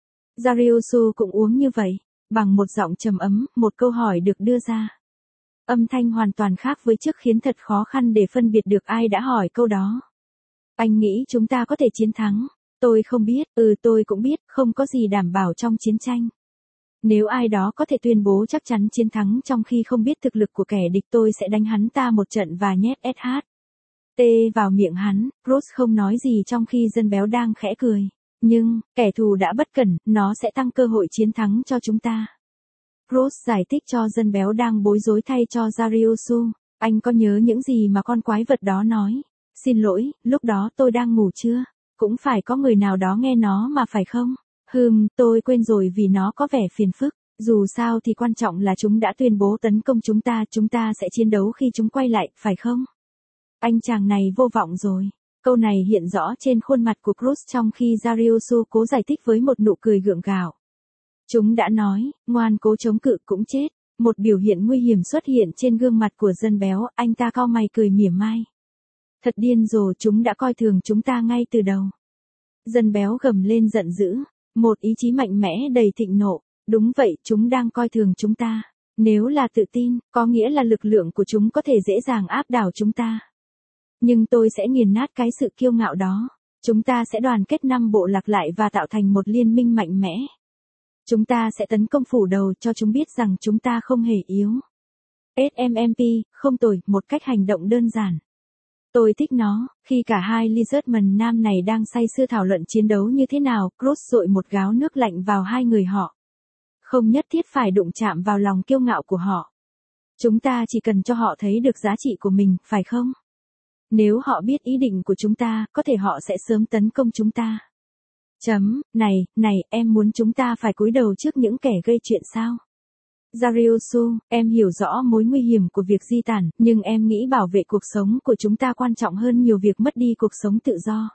[SPEAKER 1] Jariusu cũng uống như vậy, bằng một giọng trầm ấm, một câu hỏi được đưa ra. Âm thanh hoàn toàn khác với trước khiến thật khó khăn để phân biệt được ai đã hỏi câu đó. Anh nghĩ chúng ta có thể chiến thắng? Tôi không biết, ừ tôi cũng biết, không có gì đảm bảo trong chiến tranh. Nếu ai đó có thể tuyên bố chắc chắn chiến thắng trong khi không biết thực lực của kẻ địch, tôi sẽ đánh hắn ta một trận và nhét ét hát tê vào miệng hắn. Rose không nói gì trong khi dân béo đang khẽ cười. Nhưng, kẻ thù đã bất cẩn, nó sẽ tăng cơ hội chiến thắng cho chúng ta. Rose giải thích cho dân béo đang bối rối thay cho Jariusu. Anh có nhớ những gì mà con quái vật đó nói? Xin lỗi, lúc đó tôi đang ngủ chưa? Cũng phải có người nào đó nghe nó mà phải không? Hừm, tôi quên rồi vì nó có vẻ phiền phức. Dù sao thì quan trọng là chúng đã tuyên bố tấn công chúng ta, chúng ta sẽ chiến đấu khi chúng quay lại, phải không? Anh chàng này vô vọng rồi. Câu này hiện rõ trên khuôn mặt của Cruz trong khi Jariusu cố giải thích với một nụ cười gượng gạo. Chúng đã nói, ngoan cố chống cự cũng chết. Một biểu hiện nguy hiểm xuất hiện trên gương mặt của dân béo, anh ta cau mày cười mỉa mai. Thật điên rồ, chúng đã coi thường chúng ta ngay từ đầu. Dân béo gầm lên giận dữ. Một ý chí mạnh mẽ đầy thịnh nộ. Đúng vậy, chúng đang coi thường chúng ta. Nếu là tự tin, có nghĩa là lực lượng của chúng có thể dễ dàng áp đảo chúng ta. Nhưng tôi sẽ nghiền nát cái sự kiêu ngạo đó. Chúng ta sẽ đoàn kết năm bộ lạc lại và tạo thành một liên minh mạnh mẽ. Chúng ta sẽ tấn công phủ đầu cho chúng biết rằng chúng ta không hề yếu. ét em em pê, không tồi, một cách hành động đơn giản. Tôi thích nó. Khi cả hai Lizardman nam này đang say sưa thảo luận chiến đấu như thế nào, Cruz dội một gáo nước lạnh vào hai người họ. Không nhất thiết phải đụng chạm vào lòng kiêu ngạo của họ. Chúng ta chỉ cần cho họ thấy được giá trị của mình, phải không? Nếu họ biết ý định của chúng ta, có thể họ sẽ sớm tấn công chúng ta. Chấm, này, này, em muốn chúng ta phải cúi đầu trước những kẻ gây chuyện sao? Jariusu, em hiểu rõ mối nguy hiểm của việc di tản, nhưng em nghĩ bảo vệ cuộc sống của chúng ta quan trọng hơn nhiều việc mất đi cuộc sống tự do.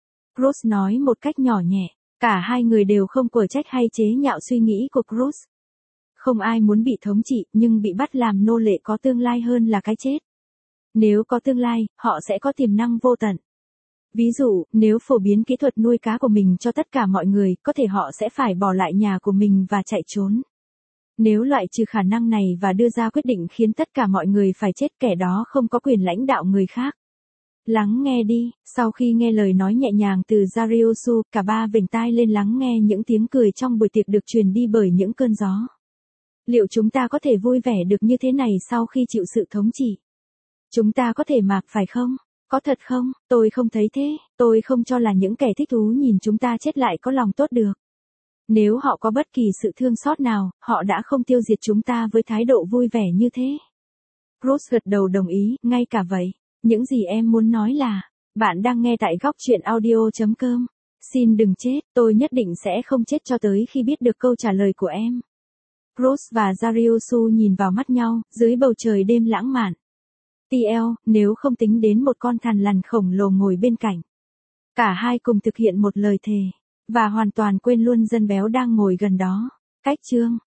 [SPEAKER 1] Cruz nói một cách nhỏ nhẹ. Cả hai người đều không quở trách hay chế nhạo suy nghĩ của Cruz. Không ai muốn bị thống trị, nhưng bị bắt làm nô lệ có tương lai hơn là cái chết. Nếu có tương lai, họ sẽ có tiềm năng vô tận. Ví dụ, nếu phổ biến kỹ thuật nuôi cá của mình cho tất cả mọi người, có thể họ sẽ phải bỏ lại nhà của mình và chạy trốn. Nếu loại trừ khả năng này và đưa ra quyết định khiến tất cả mọi người phải chết, kẻ đó không có quyền lãnh đạo người khác. Lắng nghe đi. Sau khi nghe lời nói nhẹ nhàng từ Jariusu, cả ba vểnh tai lên lắng nghe những tiếng cười trong buổi tiệc được truyền đi bởi những cơn gió. Liệu chúng ta có thể vui vẻ được như thế này sau khi chịu sự thống trị? Chúng ta có thể mạc phải không? Có thật không? Tôi không thấy thế. Tôi không cho là những kẻ thích thú nhìn chúng ta chết lại có lòng tốt được. Nếu họ có bất kỳ sự thương xót nào, họ đã không tiêu diệt chúng ta với thái độ vui vẻ như thế. Rose gật đầu đồng ý, ngay cả vậy. Những gì em muốn nói là, bạn đang nghe tại góc truyện audio chấm com. Xin đừng chết, tôi nhất định sẽ không chết cho tới khi biết được câu trả lời của em. Rose và Jariusu nhìn vào mắt nhau, dưới bầu trời đêm lãng mạn. tê lờ, nếu không tính đến một con thằn lằn khổng lồ ngồi bên cạnh. Cả hai cùng thực hiện một lời thề, và hoàn toàn quên luôn dân béo đang ngồi gần đó. Cách chương